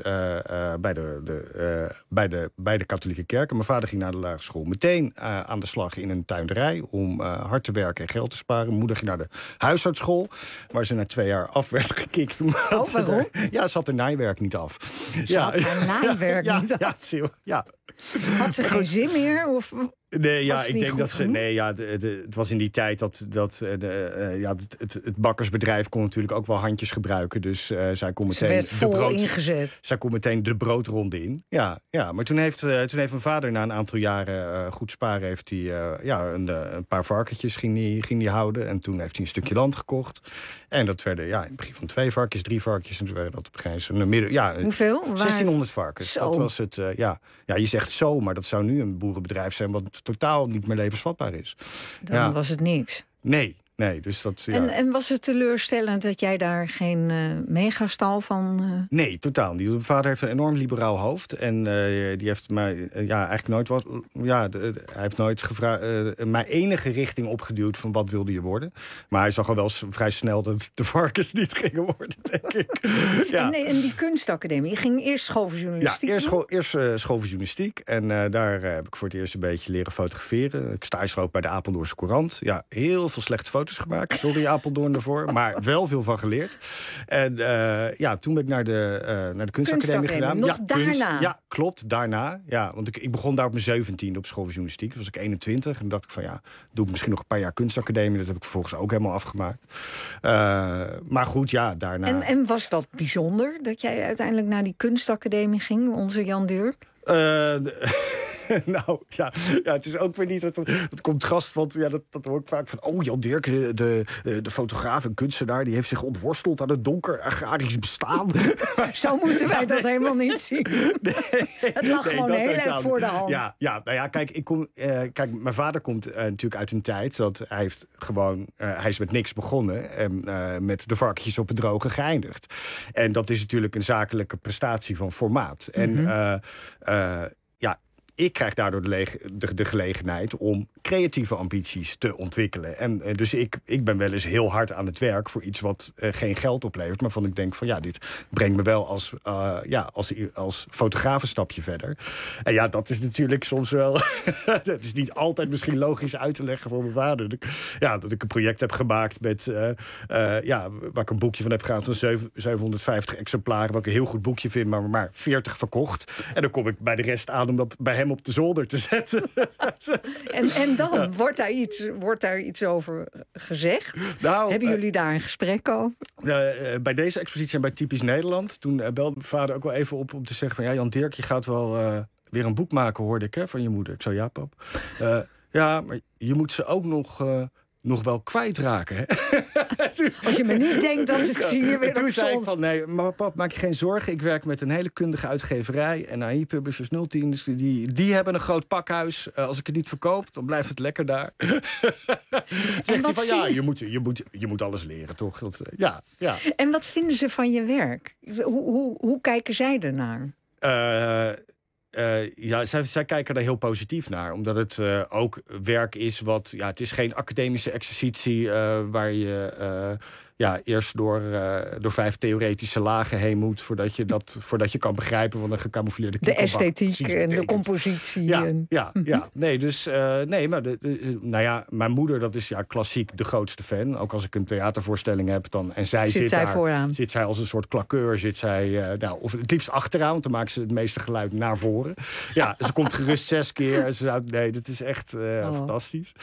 bij de katholieke kerk. En mijn vader ging naar de lagere school. Meteen aan de slag in een tuinderij om hard te werken en geld te sparen. Mijn moeder ging naar de huisartsschool, waar ze na 2 jaar af werd gekikt. Waarom? Ze had haar naaiwerk niet af. Ze had haar naaiwerk niet af? Ja. Had ze geen zin meer? Of... Nee, ja, ik denk dat genoeg? ze... Nee, ja, het was in die tijd dat het bakkersbedrijf kon natuurlijk ook wel handjes gebruiken. Dus zij kon meteen ingezet. Zij kon meteen de broodronde in. Ja, maar toen heeft mijn vader na een aantal jaren goed sparen, heeft hij een paar varkentjes ging die houden. En toen heeft hij een stukje land gekocht. En dat werden in het begin van 2 varkens, 3 varkens. En toen werden dat op een gegeven moment... Hoeveel? 1600 varkens. Zo. Dat was het. Je zegt zo, maar dat zou nu een boerenbedrijf zijn wat totaal niet meer levensvatbaar is. Dan was het niks. Nee, dus dat... En was het teleurstellend dat jij daar geen megastal van... Nee, totaal niet. Mijn vader heeft een enorm liberaal hoofd. En die heeft mij eigenlijk nooit wat... hij heeft nooit mij enige richting opgeduwd van wat wilde je worden. Maar hij zag al wel vrij snel dat de varkens niet gingen worden, denk ik. En die kunstacademie, je ging eerst school voor journalistiek? Ja, eerst school voor journalistiek. En daar heb ik voor het eerst een beetje leren fotograferen. Ik stage gelopen bij de Apeldoornse Courant. Ja, heel veel slechte foto's gemaakt. Sorry Apeldoorn ervoor. Maar wel veel van geleerd. En toen ben ik naar de kunstacademie gedaan. Nog daarna? Ja, klopt, daarna. Ja, want ik begon daar op mijn 17e op school voor journalistiek. Toen was ik 21. En dacht ik van doe ik misschien nog een paar jaar kunstacademie. Dat heb ik vervolgens ook helemaal afgemaakt. Maar goed, daarna. En was dat bijzonder dat jij uiteindelijk naar die kunstacademie ging, onze Jan Dirk? Het is ook weer niet het contrast, want dat hoor ik vaak van... Jan Dirk, de fotograaf en kunstenaar, die heeft zich ontworsteld aan het donker agrarisch bestaan. Zo moeten wij dat helemaal niet zien. Het lag gewoon heel erg voor de hand. Kijk, mijn vader komt natuurlijk uit een tijd dat hij heeft hij is met niks begonnen en met de varkentjes op het droge geëindigd. En dat is natuurlijk een zakelijke prestatie van formaat. En ik krijg daardoor de gelegenheid om creatieve ambities te ontwikkelen. En dus ik ben wel eens heel hard aan het werk voor iets wat geen geld oplevert, maar van ik denk van dit brengt me wel als fotograaf een stapje verder. En dat is natuurlijk soms wel... Het is niet altijd misschien logisch uit te leggen voor mijn vader. Dat ik een project heb gemaakt met... waar ik een boekje van heb gehad van 750 exemplaren, wat ik een heel goed boekje vind, maar 40 verkocht. En dan kom ik bij de rest aan om dat bij hem op de zolder te zetten. En dan wordt daar iets over gezegd? Hebben jullie daar een gesprek over? Bij deze expositie en bij Typisch Nederland, toen belde mijn vader ook wel even op om te zeggen van Jan Dirk, je gaat wel weer een boek maken, hoorde ik, van je moeder. Ik zei ja, pap. Maar je moet ze ook nog wel kwijtraken. Hè? Als je me niet denkt dat ik zie je weer. Toen zei ik van nee, maar pap, maak je geen zorgen. Ik werk met een hele kundige uitgeverij en AI Publishers 010. Dus die hebben een groot pakhuis. Als ik het niet verkoop, dan blijft het lekker daar. Zegt hij van je moet alles leren, toch? Ja. En wat vinden ze van je werk? Hoe kijken zij ernaar? Zij kijken daar heel positief naar. Omdat het ook werk is wat... het is geen academische exercitie waar je eerst door 5 theoretische lagen heen moet voordat je kan begrijpen wat een gecamoufleerde de esthetiek en de compositie. Mijn moeder, dat is klassiek de grootste fan. Ook als ik een theatervoorstelling heb, dan en zij zit daar vooraan. Zit zij als een soort klakeur, of het liefst achteraan, want dan maakt ze het meeste geluid naar voren. Ze komt gerust 6 keer en ze zei, dit is echt fantastisch.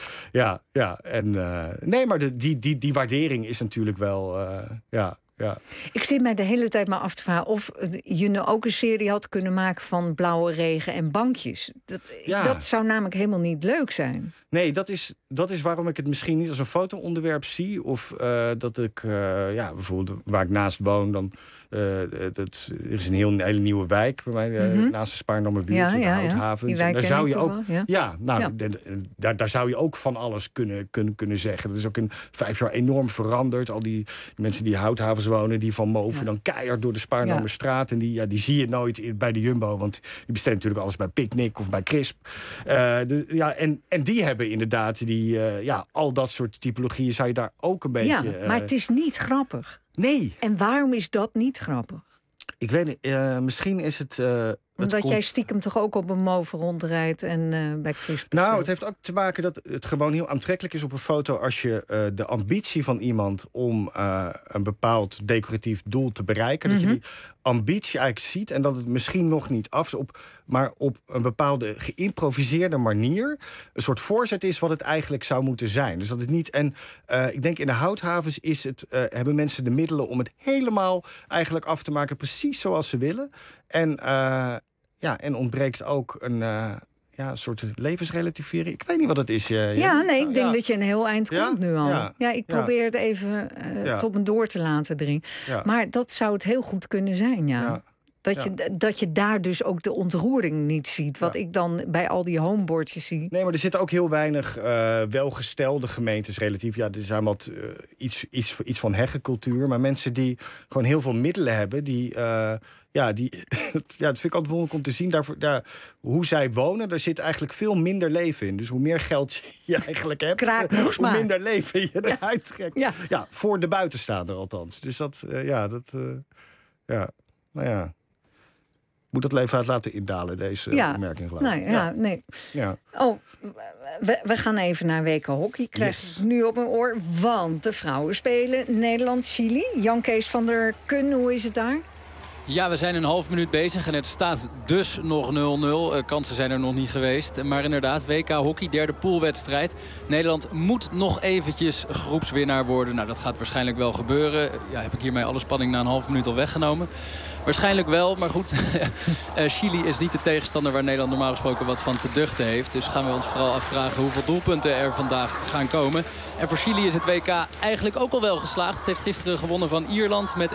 Maar die waardering is natuurlijk wel. Ik zit mij de hele tijd maar af te vragen of je nu ook een serie had kunnen maken van blauwe regen en bankjes. Dat zou namelijk helemaal niet leuk zijn. Nee, dat is waarom ik het misschien niet als een foto-onderwerp zie. Of dat ik, bijvoorbeeld waar ik naast woon, dan er is een hele nieuwe wijk bij mij, naast de Spaarndammerbuurt, de Houthavens. Daar zou je ook, daar zou je ook van alles kunnen zeggen. Dat is ook in 5 jaar enorm veranderd. Al die mensen die Houthavens wonen die van Moven dan keihard door de Spaarnomerstraat. En die zie je nooit bij de Jumbo, want die bestellen natuurlijk alles bij Picnic of bij Crisp. En die hebben inderdaad al dat soort typologieën zou je daar ook een beetje... Ja, maar het is niet grappig. Nee. En waarom is dat niet grappig? Ik weet niet, misschien is het... Omdat jij stiekem toch ook op een Moven rondrijdt en bij Crisp. Nou, het heeft ook te maken dat het gewoon heel aantrekkelijk is op een foto als je de ambitie van iemand om een bepaald decoratief doel te bereiken, dat je die ambitie eigenlijk ziet en dat het misschien nog niet af is, maar op een bepaalde geïmproviseerde manier een soort voorzet is wat het eigenlijk zou moeten zijn. Dus dat het niet. En ik denk in de houthavens hebben mensen de middelen om het helemaal eigenlijk af te maken, precies zoals ze willen. En ontbreekt ook een soort levensrelativering. Ik weet niet wat het is. Ik denk dat je een heel eind komt nu al. Ja, ik probeer het even tot me door te laten dringen. Ja. Maar dat zou het heel goed kunnen zijn, Dat je daar dus ook de ontroering niet ziet. Wat ik dan bij al die homebordjes zie. Nee, maar er zitten ook heel weinig welgestelde gemeentes relatief. Ja, er zijn wat iets van heggencultuur. Maar mensen die gewoon heel veel middelen hebben, dat vind ik altijd wonderlijk om te zien. Hoe zij wonen, daar zit eigenlijk veel minder leven in. Dus hoe meer geld je eigenlijk hebt, hoe minder leven je eruit trekt. Ja, voor de buitenstaander althans. Dus moet dat leven uit laten indalen, deze opmerking. Nee. Ja. Oh, we gaan even naar WK Hockey. Krijg ik nu op mijn oor, want de vrouwen spelen Nederland-Chili. Jan Kees van der Kun, hoe is het daar? Ja, we zijn een half minuut bezig en het staat dus nog 0-0. Kansen zijn er nog niet geweest. Maar inderdaad, WK Hockey, derde poolwedstrijd. Nederland moet nog eventjes groepswinnaar worden. Nou, dat gaat waarschijnlijk wel gebeuren. Ja, heb ik hiermee alle spanning na een half minuut al weggenomen? Waarschijnlijk wel, maar goed. Chili is niet de tegenstander waar Nederland normaal gesproken wat van te duchten heeft. Dus gaan we ons vooral afvragen hoeveel doelpunten er vandaag gaan komen. En voor Chili is het WK eigenlijk ook al wel geslaagd. Het heeft gisteren gewonnen van Ierland met 1-0.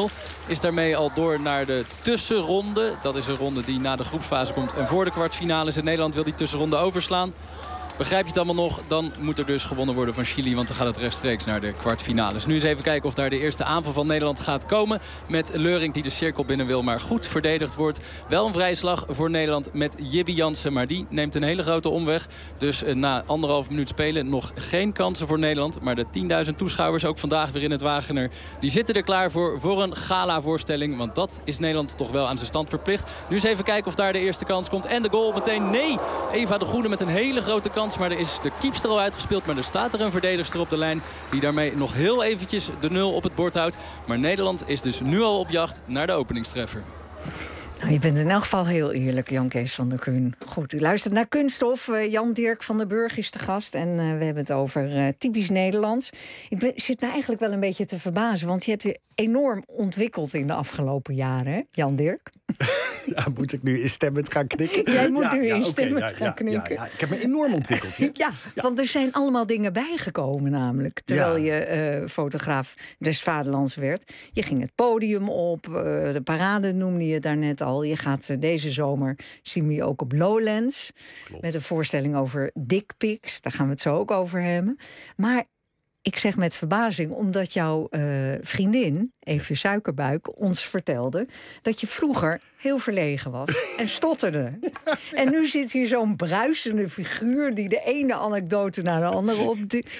Is daarmee al door naar de tussenronde. Dat is een ronde die na de groepsfase komt en voor de kwartfinales. En Nederland wil die tussenronde overslaan. Begrijp je het allemaal nog? Dan moet er dus gewonnen worden van Chili. Want dan gaat het rechtstreeks naar de kwartfinales. Nu eens even kijken of daar de eerste aanval van Nederland gaat komen. Met Leurink die de cirkel binnen wil, maar goed verdedigd wordt. Wel een vrije slag voor Nederland met Jibby Jansen. Maar die neemt een hele grote omweg. Dus na 1,5 minuut spelen nog geen kansen voor Nederland. Maar de 10.000 toeschouwers, ook vandaag weer in het Wagener, die zitten er klaar voor een gala-voorstelling. Want dat is Nederland toch wel aan zijn stand verplicht. Nu eens even kijken of daar de eerste kans komt. En de goal meteen. Nee! Eva de Goede met een hele grote kans. Maar er is de keepster al uitgespeeld. Maar er staat er een verdedigster op de lijn die daarmee nog heel eventjes de 0 op het bord houdt. Maar Nederland is dus nu al op jacht naar de openingstreffer. Nou, je bent in elk geval heel eerlijk, Jan Kees van der Kun. Goed, u luistert naar Kunststof. Jan Dirk van den Burg is de gast. En we hebben het over typisch Nederlands. Ik zit me eigenlijk wel een beetje te verbazen. Want je hebt je enorm ontwikkeld in de afgelopen jaren, hè, Jan Dirk? Ja, moet ik nu instemmend gaan knikken? Jij moet nu instemmend gaan knikken. Ja, ik heb me enorm ontwikkeld. Want er zijn allemaal dingen bijgekomen namelijk. Terwijl je fotograaf des Vaderlands werd. Je ging het podium op, de parade noemde je daarnet al. Je gaat deze zomer, zien we je ook op Lowlands. Klopt. Met een voorstelling over dickpics. Daar gaan we het zo ook over hebben. Maar ik zeg met verbazing, omdat jouw vriendin, Eefje Suikerbuik, ons vertelde dat je vroeger heel verlegen was en stotterde. En nu zit hier zo'n bruisende figuur die de ene anekdote naar de andere op.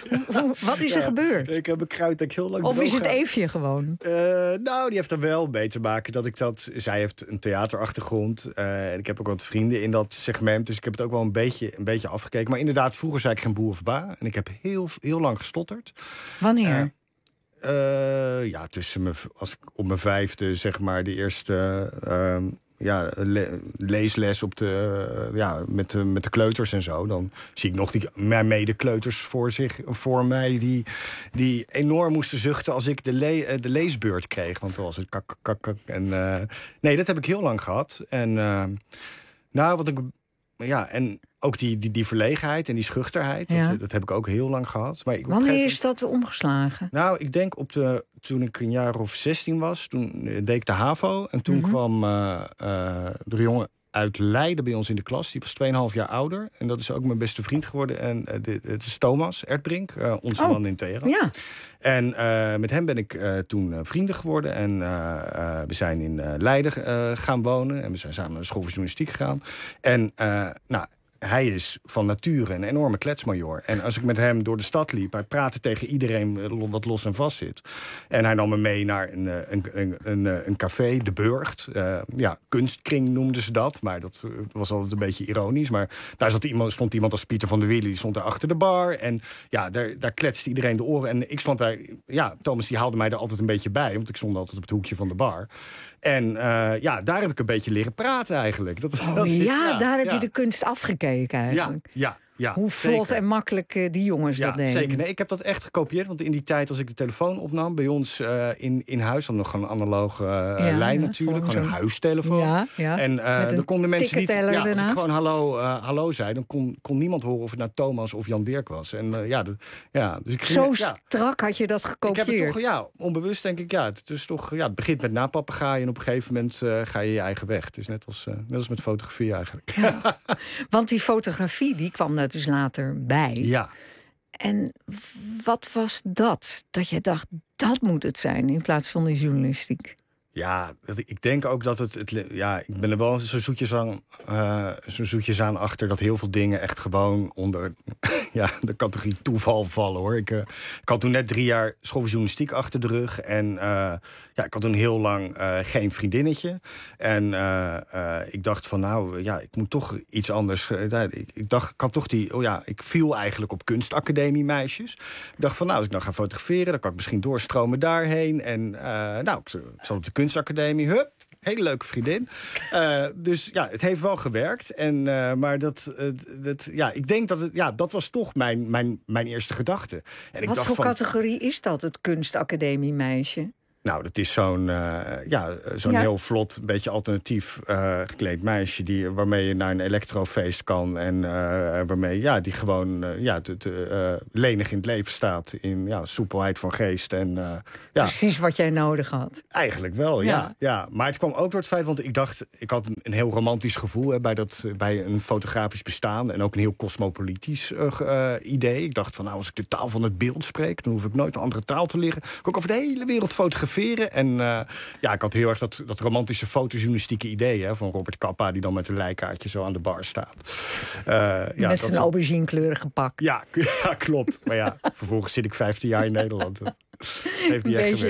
Wat is er gebeurd? Ik heb een kruid heel lang. Of is het Eefje gewoon? Nou, die heeft er wel mee te maken dat ik dat. Zij heeft een theaterachtergrond. En ik heb ook wat vrienden in dat segment. Dus ik heb het ook wel een beetje afgekeken. Maar inderdaad, vroeger zei ik geen boer of ba. En ik heb heel lang gestotterd. Wanneer? Als ik op mijn 5e, zeg maar, de eerste leesles op met de kleuters en zo. Dan zie ik nog mijn medekleuters voor mij die enorm moesten zuchten als ik de leesbeurt kreeg. Want dan was het kak. En nee, dat heb ik heel lang gehad. En en ook die verlegenheid en die schuchterheid, dat heb ik ook heel lang gehad. Maar wanneer is dat omgeslagen? Nou, ik denk toen ik een jaar of 16 was, toen deed ik de HAVO. En toen kwam de jongen uit Leiden bij ons in de klas. Die was 2,5 jaar ouder. En dat is ook mijn beste vriend geworden. En het is Thomas Erdbrink, onze man in Teheran. Ja. En met hem ben ik toen vrienden geworden. En we zijn in Leiden gaan wonen. En we zijn samen naar de school voor journalistiek gegaan. En hij is van nature een enorme kletsmajor. En als ik met hem door de stad liep, hij praatte tegen iedereen wat los en vast zit. En hij nam me mee naar een café, De Burgt. Kunstkring noemden ze dat, maar dat was altijd een beetje ironisch. Maar daar stond iemand als Pieter van der Wielen, die stond daar achter de bar. En ja, daar kletste iedereen de oren. En ik stond daar, Thomas die haalde mij er altijd een beetje bij, want ik stond altijd op het hoekje van de bar. En daar heb ik een beetje leren praten eigenlijk. Daar heb je de kunst afgekeken eigenlijk. Ja, hoe vlot en makkelijk die jongens dat deden. Zeker. Nee, ik heb dat echt gekopieerd. Want in die tijd, als ik de telefoon opnam bij ons in huis, dan nog een analoge lijn natuurlijk. Gewoon een huistelefoon. En dan konden mensen niet. Als ik gewoon hallo zei, dan kon niemand horen of het nou Thomas of Jan Dirk was. En dus ik ging, zo strak had je dat gekopieerd. Ik heb het toch, onbewust denk ik, het is toch, het begint met napapagaaien en op een gegeven moment ga je eigen weg. Het is net als met fotografie eigenlijk. Ja. Want die fotografie, die kwam dus later bij. Ja. En wat was dat? Dat je dacht, dat moet het zijn in plaats van de journalistiek? Ja, ik denk ook dat ik ben er wel zo'n zoetjes aan achter dat heel veel dingen echt gewoon onder de categorie toeval vallen, hoor. Ik had toen net 3 jaar school voor journalistiek achter de rug. En ik had toen heel lang geen vriendinnetje. En ik dacht van ik moet toch iets anders. Ik had toch ik viel eigenlijk op kunstacademie meisjes. Ik dacht van als ik nou ga fotograferen, dan kan ik misschien doorstromen daarheen. En ik zat op de kunstacademie, hele leuke vriendin. Dus het heeft wel gewerkt. Maar ik denk dat was toch mijn eerste gegedachte. En wat voor categorie is dat, het kunstacademie meisje? Nou, dat is zo'n heel vlot, een beetje alternatief gekleed meisje waarmee je naar een elektrofeest kan. En waarmee die gewoon lenig in het leven staat. In soepelheid van geest. En, precies wat jij nodig had. Eigenlijk wel, ja. Maar het kwam ook door het feit, want ik had een heel romantisch gevoel bij een fotografisch bestaan. En ook een heel cosmopolitisch idee. Ik dacht van als ik de taal van het beeld spreek, dan hoef ik nooit een andere taal te leren. Ik kan over de hele wereld fotograferen. En ik had heel erg dat romantische fotojournalistieke idee van Robert Capa, die dan met een lijkaartje zo aan de bar staat. Met zijn auberginekleurige pak. Ja, klopt. Maar vervolgens zit ik 15 jaar in Nederland. Heeft een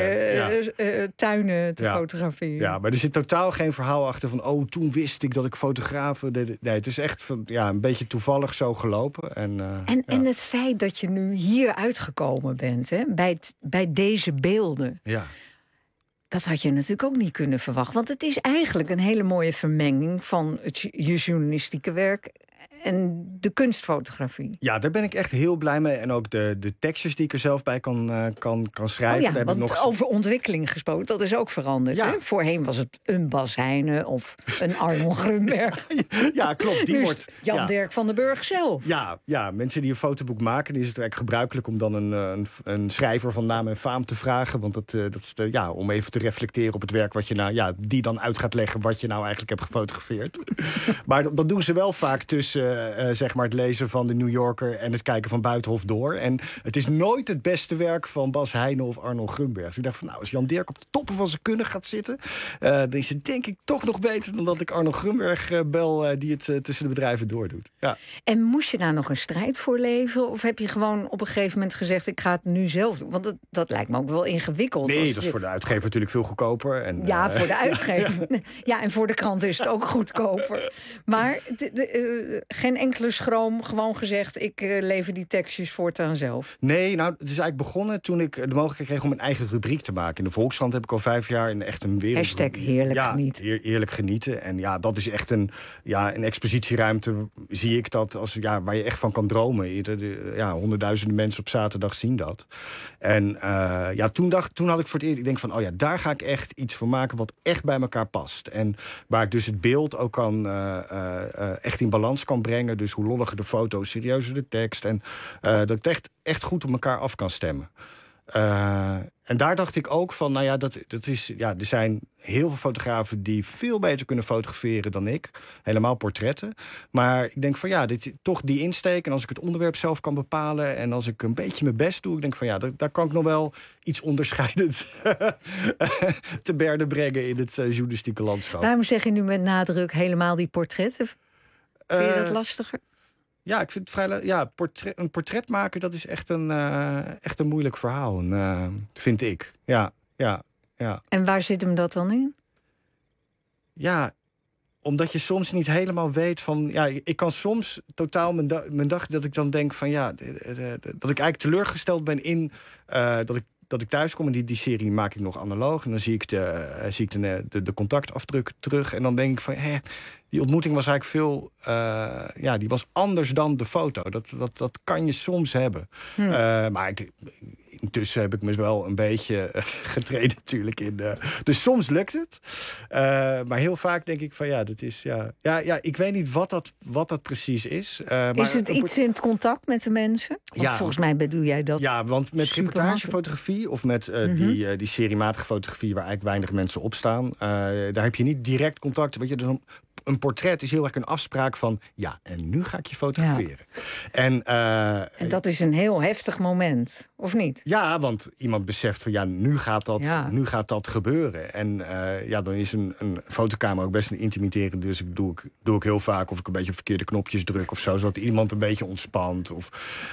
beetje tuinen te fotograferen. Ja, maar er zit totaal geen verhaal achter van toen wist ik dat ik fotografen. Nee, het is echt een beetje toevallig zo gelopen. En het feit dat je nu hier uitgekomen bent, bij deze beelden. Ja. Dat had je natuurlijk ook niet kunnen verwachten. Want het is eigenlijk een hele mooie vermenging van je journalistieke werk en de kunstfotografie. Ja, daar ben ik echt heel blij mee. En ook de tekstjes die ik er zelf bij kan schrijven. Want over ontwikkeling gesproken, dat is ook veranderd. Hè? Voorheen was het een Bas Heijnen of een Arnold Grunberg. Ja, klopt. Die wordt Jan Dirk van den Burg zelf. Ja, mensen die een fotoboek maken, die is het eigenlijk gebruikelijk om dan een schrijver van naam en faam te vragen. Want dat is om even te reflecteren op het werk wat je die dan uit gaat leggen wat je nou eigenlijk hebt gefotografeerd. Maar dat doen ze wel vaak tussen het lezen van de New Yorker en het kijken van Buitenhof door. En het is nooit het beste werk van Bas Heijnen of Arnold Grunberg. Dus ik dacht van als Jan Dirk op de toppen van zijn kunnen gaat zitten, dan is het denk ik toch nog beter dan dat ik Arnold Grunberg bel die het tussen de bedrijven doordoet. Ja. En moest je daar nog een strijd voor leveren? Of heb je gewoon op een gegeven moment gezegd, ik ga het nu zelf doen? Want dat lijkt me ook wel ingewikkeld. Nee, dat is voor de uitgever natuurlijk veel goedkoper. En, voor de uitgever. Ja, en voor de krant is het ook goedkoper. Maar geen enkele schroom, gewoon gezegd, ik lever die tekstjes voortaan zelf. Nee, het is eigenlijk begonnen toen ik de mogelijkheid kreeg om een eigen rubriek te maken. In de Volkskrant heb ik al 5 jaar een wereld. Hashtag heerlijk genieten. Heerlijk genieten. En dat is echt een expositieruimte, zie ik dat als waar je echt van kan dromen. Honderdduizenden mensen op zaterdag zien dat. En toen had ik voor het eerst, ik denk van daar ga ik echt iets van maken wat echt bij elkaar past. En waar ik dus het beeld ook kan echt in balans kan brengen. Dus hoe lolliger de foto, serieuzer de tekst. En dat ik het echt goed op elkaar af kan stemmen. En daar dacht ik ook van, nou ja, dat is, ja, er zijn heel veel fotografen die veel beter kunnen fotograferen dan ik. Helemaal portretten. Maar ik denk van ja, toch die insteek. En als ik het onderwerp zelf kan bepalen en als ik een beetje mijn best doe, ik denk van ja, daar kan ik nog wel iets onderscheidends te berde brengen in het journalistieke landschap. Waarom zeg je nu met nadruk helemaal die portretten? Vind je dat lastiger? Ja, ik vind het vrij... Ja, een portret maken, dat is echt een moeilijk verhaal, vind ik. Ja. En waar zit hem dat dan in? Ja, omdat je soms niet helemaal weet van... Ja, ik kan soms totaal mijn dag dat ik dan denk van... Ja, dat ik eigenlijk teleurgesteld ben in... dat ik thuis kom en die serie maak ik nog analoog. En dan zie ik de contactafdruk terug. En dan denk ik van... die ontmoeting was eigenlijk veel... die was anders dan de foto. Dat kan je soms hebben. Maar intussen heb ik me wel een beetje getraind natuurlijk in. Dus soms lukt het. Maar heel vaak denk ik van ja, dat is... Ja, ik weet niet wat dat precies is. Is het iets in het contact met de mensen? Want volgens mij bedoel jij dat. Ja, want met reportagefotografie of met die seriematige fotografie... waar eigenlijk weinig mensen op staan... daar heb je niet direct contact. Weet je, dus een portret is heel erg een afspraak van... ja, en nu ga ik je fotograferen. Ja. En dat is een heel heftig moment, of niet? Ja, want iemand beseft van ja, nu gaat dat gebeuren. En dan is een fotokamer ook best een intimiderend. Dus ik doe ik heel vaak of ik een beetje op verkeerde knopjes druk of zo... zodat iemand een beetje ontspant. Of,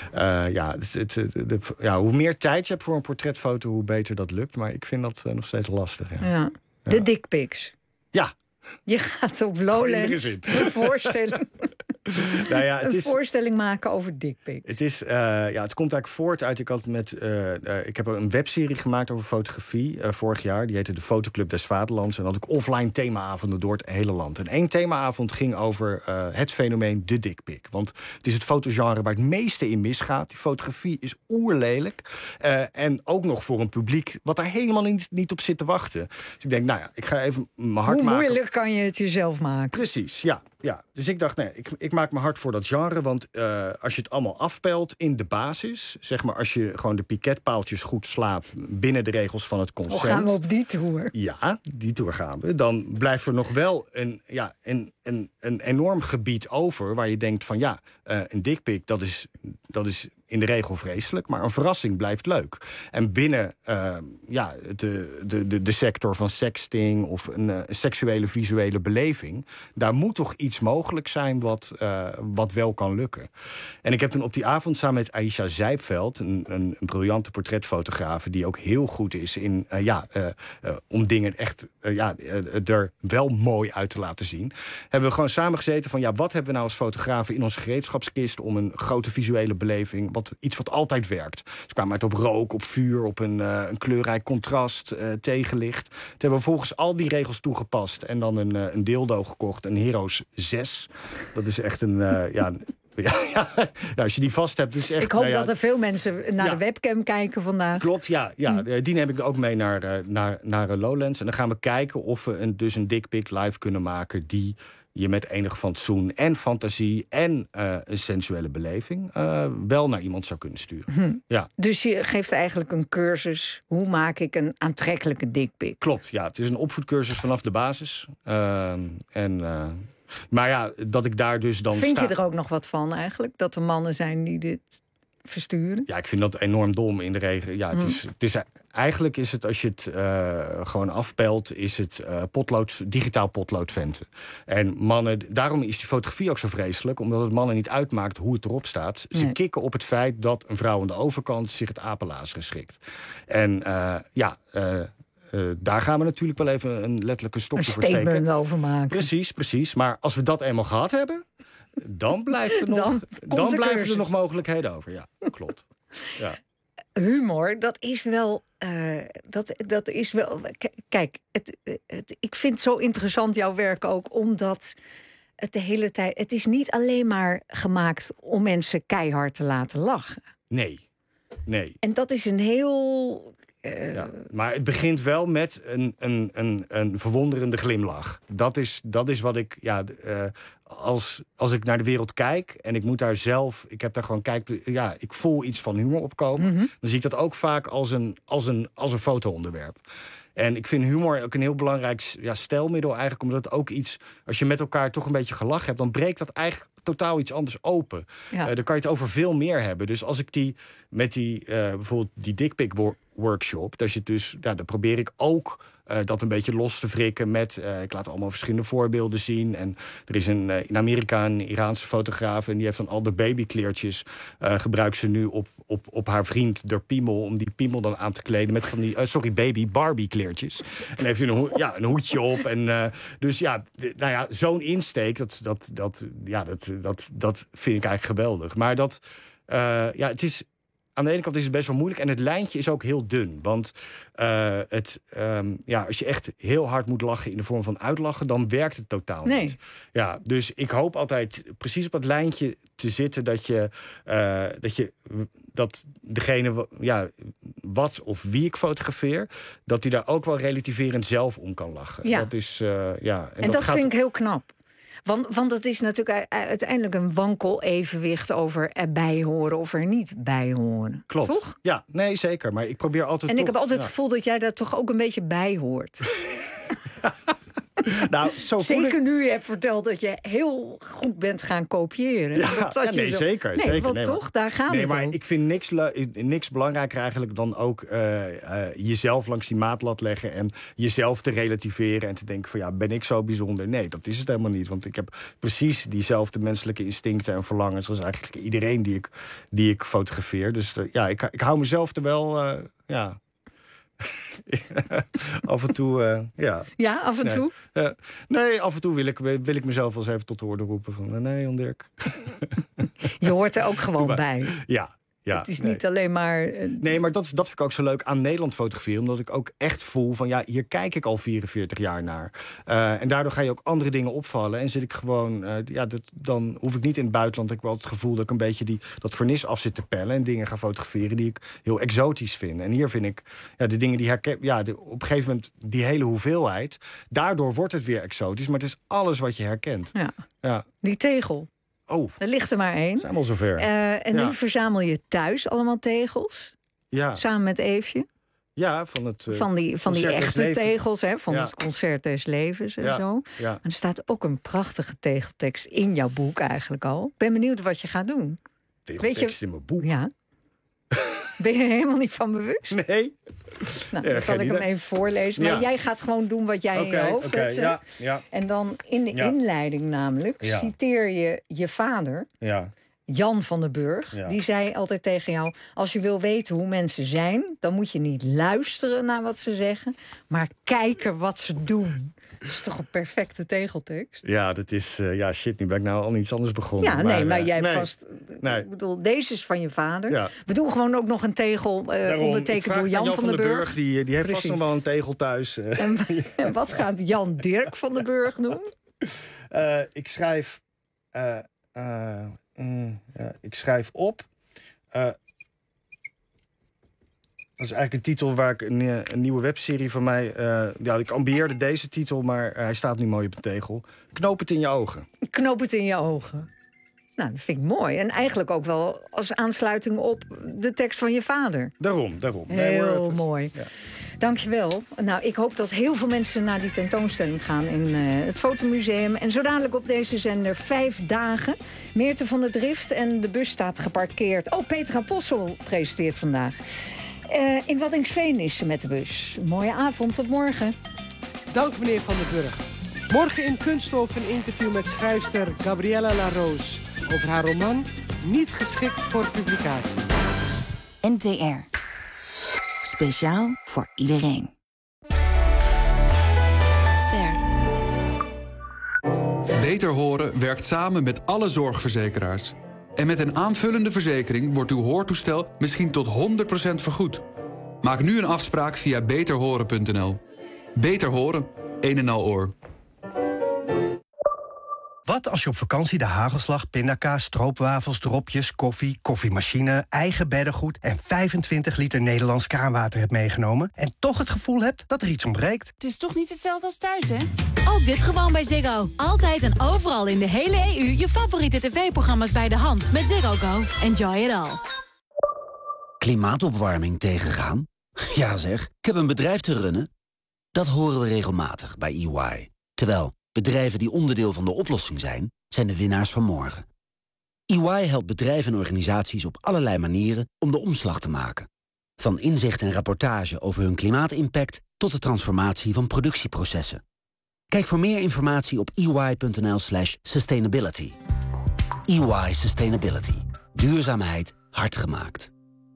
hoe meer tijd je hebt voor een portretfoto, hoe beter dat lukt. Maar ik vind dat nog steeds lastig. Ja. De dickpics. Ja. Je gaat op Lowlands een voorstelling... een voorstelling maken over dickpics. Het komt eigenlijk voort uit... Ik heb een webserie gemaakt over fotografie vorig jaar. Die heette de Fotoclub des Vaderlands. En dan had ik offline themaavonden door het hele land. En 1 themaavond ging over het fenomeen de dickpic. Want het is het fotogenre waar het meeste in misgaat. Die fotografie is oerlelijk. En ook nog voor een publiek wat daar helemaal niet op zit te wachten. Dus ik denk, nou ja, ik ga even mijn hart maken. Hoe moeilijk kan je het jezelf maken? Precies, ja. Dus ik dacht, nee, ik maak me hard voor dat genre. Want als je het allemaal afpelt in de basis... zeg maar, als je gewoon de piketpaaltjes goed slaat... binnen de regels van het consent... gaan we op die tour? Ja, die tour gaan we. Dan blijft er nog wel een enorm gebied over... waar je denkt van ja, een dickpic, dat is in de regel vreselijk... maar een verrassing blijft leuk. En binnen de sector van sexting... of een seksuele visuele beleving... daar moet toch iets mogelijk zijn wat wel kan lukken. En ik heb toen op die avond samen met Aisha Zijpveld... een briljante portretfotografe... die ook heel goed is in om dingen echt er wel mooi uit te laten zien... hebben we gewoon samen gezeten van... wat hebben we nou als fotografen in onze gereedschapskist... om een grote visuele beleving, iets wat altijd werkt. Dus we kwamen uit op rook, op vuur, op een kleurrijk contrast, tegenlicht. Toen hebben we volgens al die regels toegepast... en dan een dildo gekocht, een Heroes 6. Dat is echt een... als je die vast hebt, is echt... Ik hoop dat er veel mensen naar de webcam kijken vandaag. Klopt, die neem ik ook mee naar Lowlands. En dan gaan we kijken of we een dickpic live kunnen maken... die je met enig fatsoen en fantasie en een sensuele beleving... wel naar iemand zou kunnen sturen. Ja. Dus je geeft eigenlijk een cursus... hoe maak ik een aantrekkelijke dickpic? Klopt, ja. Het is een opvoedcursus vanaf de basis. Maar ja, dat ik daar dus dan Vind je er ook nog wat van eigenlijk? Dat er mannen zijn die dit versturen? Ja, ik vind dat enorm dom in de regel. Ja, eigenlijk is het, als je het gewoon afpelt... is het digitaal potloodventen. En mannen, daarom is die fotografie ook zo vreselijk... omdat het mannen niet uitmaakt hoe het erop staat. Ze kikken op het feit dat een vrouw aan de overkant... zich het apenlazeren schikt. En daar gaan we natuurlijk wel even een letterlijke stokje voor steken. Een statement over maken. Precies. Maar als we dat eenmaal gehad hebben... dan blijven er nog mogelijkheden over. Ja, klopt. Ja. Humor, dat is wel... dat is wel... Kijk, ik vind zo interessant jouw werk ook... omdat het de hele tijd... Het is niet alleen maar gemaakt om mensen keihard te laten lachen. Nee. En dat is een heel... maar het begint wel met een verwonderende glimlach. Dat is wat ik... als ik naar de wereld kijk en ik moet daar zelf... ik voel iets van humor opkomen. Dan zie ik dat ook vaak als een foto-onderwerp. En ik vind humor ook een heel belangrijk stijlmiddel eigenlijk. Omdat het ook iets... Als je met elkaar toch een beetje gelachen hebt... dan breekt dat eigenlijk totaal iets anders open. Ja. Dan kan je het over veel meer hebben. Dus als ik bijvoorbeeld die dickpic workshop... daar probeer ik ook dat een beetje los te wrikken met... ik laat allemaal verschillende voorbeelden zien. En er is in Amerika een Iraanse fotograaf... en die heeft dan al de babykleertjes... gebruikt ze nu op haar vriend, der piemel... om die piemel dan aan te kleden met van die... baby Barbie kleertjes. En heeft hij een hoedje op. En, zo'n insteek, dat vind ik eigenlijk geweldig. Maar het is... Aan de ene kant is het best wel moeilijk en het lijntje is ook heel dun. Want als je echt heel hard moet lachen in de vorm van uitlachen... dan werkt het totaal niet. Ja, dus ik hoop altijd precies op het lijntje te zitten... dat degene wat of wie ik fotografeer... dat hij daar ook wel relativerend zelf om kan lachen. Ja. Dat is, en dat vind ik heel knap. Want het is natuurlijk uiteindelijk een wankel evenwicht... over erbij horen of er niet bij horen. Klopt. Toch? Ja, nee, zeker. Maar ik probeer altijd... En ik heb altijd het gevoel dat jij daar toch ook een beetje bij hoort. Zeker nu je hebt verteld dat je heel goed bent gaan kopiëren. Zeker. Nee, zeker. Want toch, daar gaat het maar om. ik vind niks belangrijker eigenlijk dan ook jezelf langs die maatlat leggen... en jezelf te relativeren en te denken van ben ik zo bijzonder? Nee, dat is het helemaal niet. Want ik heb precies diezelfde menselijke instincten en verlangens... als eigenlijk iedereen die ik fotografeer. Dus ik hou mezelf er wel... af en toe, Ja, af en toe? Nee, af en toe wil ik mezelf wel eens even tot de orde roepen van... nee, Jan Dirk. Je hoort er ook gewoon bij. Ja. Het is niet alleen maar... Nee, maar dat vind ik ook zo leuk aan Nederland fotograferen. Omdat ik ook echt voel van hier kijk ik al 44 jaar naar. En daardoor ga je ook andere dingen opvallen. En zit ik gewoon... dan hoef ik niet in het buitenland. Ik heb wel het gevoel dat ik een beetje dat vernis af zit te pellen. En dingen ga fotograferen die ik heel exotisch vind. En hier vind ik de dingen die herken... op een gegeven moment die hele hoeveelheid. Daardoor wordt het weer exotisch. Maar het is alles wat je herkent. Ja. Die tegel. Oh. Er ligt er maar één. Zijn we al zover. En nu verzamel je thuis allemaal tegels. Ja. Samen met Eefje. Ja, van die echte tegels, van het Concert des Levens en zo. Ja. En er staat ook een prachtige tegeltekst in jouw boek eigenlijk al. Ik ben benieuwd wat je gaat doen. Tegeltekst in mijn boek? Ja. Ben je er helemaal niet van bewust? Nee. Dan zal ik hem even voorlezen. Maar jij gaat gewoon doen wat jij in je hoofd hebt. Ja. En dan in de inleiding namelijk citeer je je vader... Ja. Jan van den Burg, die zei altijd tegen jou... als je wil weten hoe mensen zijn... dan moet je niet luisteren naar wat ze zeggen... maar kijken wat ze doen. Dat is toch een perfecte tegeltekst? Ja, dat is... nu ben ik nou al iets anders begonnen. Ja, maar jij vast... Ik bedoel, deze is van je vader. Ja. We doen gewoon ook nog een tegel ondertekend door Jan van den Burg. Die heeft vast nog wel een tegel thuis. En wat gaat Jan Dirk van den Burg doen? Ik schrijf... ik schrijf op. Dat is eigenlijk een titel waar ik een nieuwe webserie van mij... ik ambieerde deze titel, maar hij staat nu mooi op een tegel. Knoop het in je ogen. Knoop het in je ogen. Nou, dat vind ik mooi. En eigenlijk ook wel als aansluiting op de tekst van je vader. Daarom. Heel mooi. Ja. Dankjewel. Nou, ik hoop dat heel veel mensen naar die tentoonstelling gaan in het Fotomuseum. En zo dadelijk op deze zender 5 dagen. Meerte van der Drift en de bus staat geparkeerd. Oh, Petra Possel presenteert vandaag. In Waddinxveen is ze met de bus. Mooie avond, tot morgen. Dank meneer Van den Burg. Morgen in Kunststof een interview met schrijfster Gabriella Larose... over haar roman Niet geschikt voor publicatie. NTR. Speciaal voor iedereen. Ster. Beter Horen werkt samen met alle zorgverzekeraars. En met een aanvullende verzekering wordt uw hoortoestel misschien tot 100% vergoed. Maak nu een afspraak via beterhoren.nl. Beter Horen, een en al oor. Wat als je op vakantie de hagelslag, pindakaas, stroopwafels, dropjes, koffie, koffiemachine, eigen beddengoed en 25 liter Nederlands kraanwater hebt meegenomen en toch het gevoel hebt dat er iets ontbreekt? Het is toch niet hetzelfde als thuis, hè? Ook dit gewoon bij Ziggo. Altijd en overal in de hele EU je favoriete tv-programma's bij de hand met Ziggo Go. Enjoy it all. Klimaatopwarming tegengaan? Ja zeg, ik heb een bedrijf te runnen. Dat horen we regelmatig bij EY. Terwijl bedrijven die onderdeel van de oplossing zijn de winnaars van morgen. EY helpt bedrijven en organisaties op allerlei manieren om de omslag te maken. Van inzicht en rapportage over hun klimaatimpact tot de transformatie van productieprocessen. Kijk voor meer informatie op ey.nl/sustainability. EY Sustainability. Duurzaamheid hard gemaakt.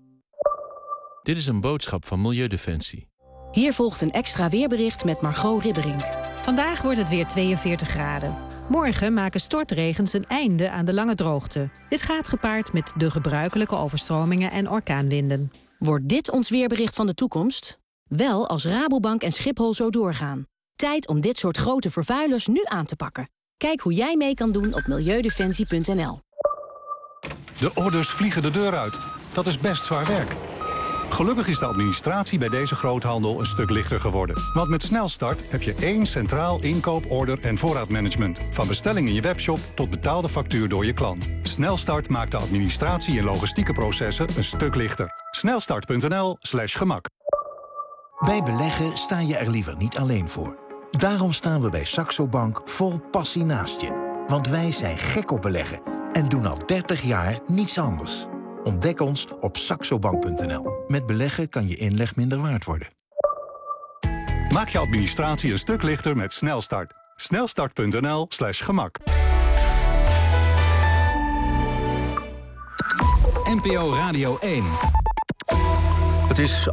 Dit is een boodschap van Milieudefensie. Hier volgt een extra weerbericht met Margot Ribberink. Vandaag wordt het weer 42 graden. Morgen maken stortregens een einde aan de lange droogte. Dit gaat gepaard met de gebruikelijke overstromingen en orkaanwinden. Wordt dit ons weerbericht van de toekomst? Wel als Rabobank en Schiphol zo doorgaan. Tijd om dit soort grote vervuilers nu aan te pakken. Kijk hoe jij mee kan doen op milieudefensie.nl. De orders vliegen de deur uit. Dat is best zwaar werk. Gelukkig is de administratie bij deze groothandel een stuk lichter geworden. Want met Snelstart heb je één centraal inkoop, order en voorraadmanagement. Van bestelling in je webshop tot betaalde factuur door je klant. Snelstart maakt de administratie en logistieke processen een stuk lichter. Snelstart.nl/gemak. Bij beleggen sta je er liever niet alleen voor. Daarom staan we bij Saxo Bank vol passie naast je. Want wij zijn gek op beleggen en doen al 30 jaar niets anders. Ontdek ons op saxobank.nl. Met beleggen kan je inleg minder waard worden. Maak je administratie een stuk lichter met Snelstart. Snelstart.nl/gemak. NPO Radio 1. Het is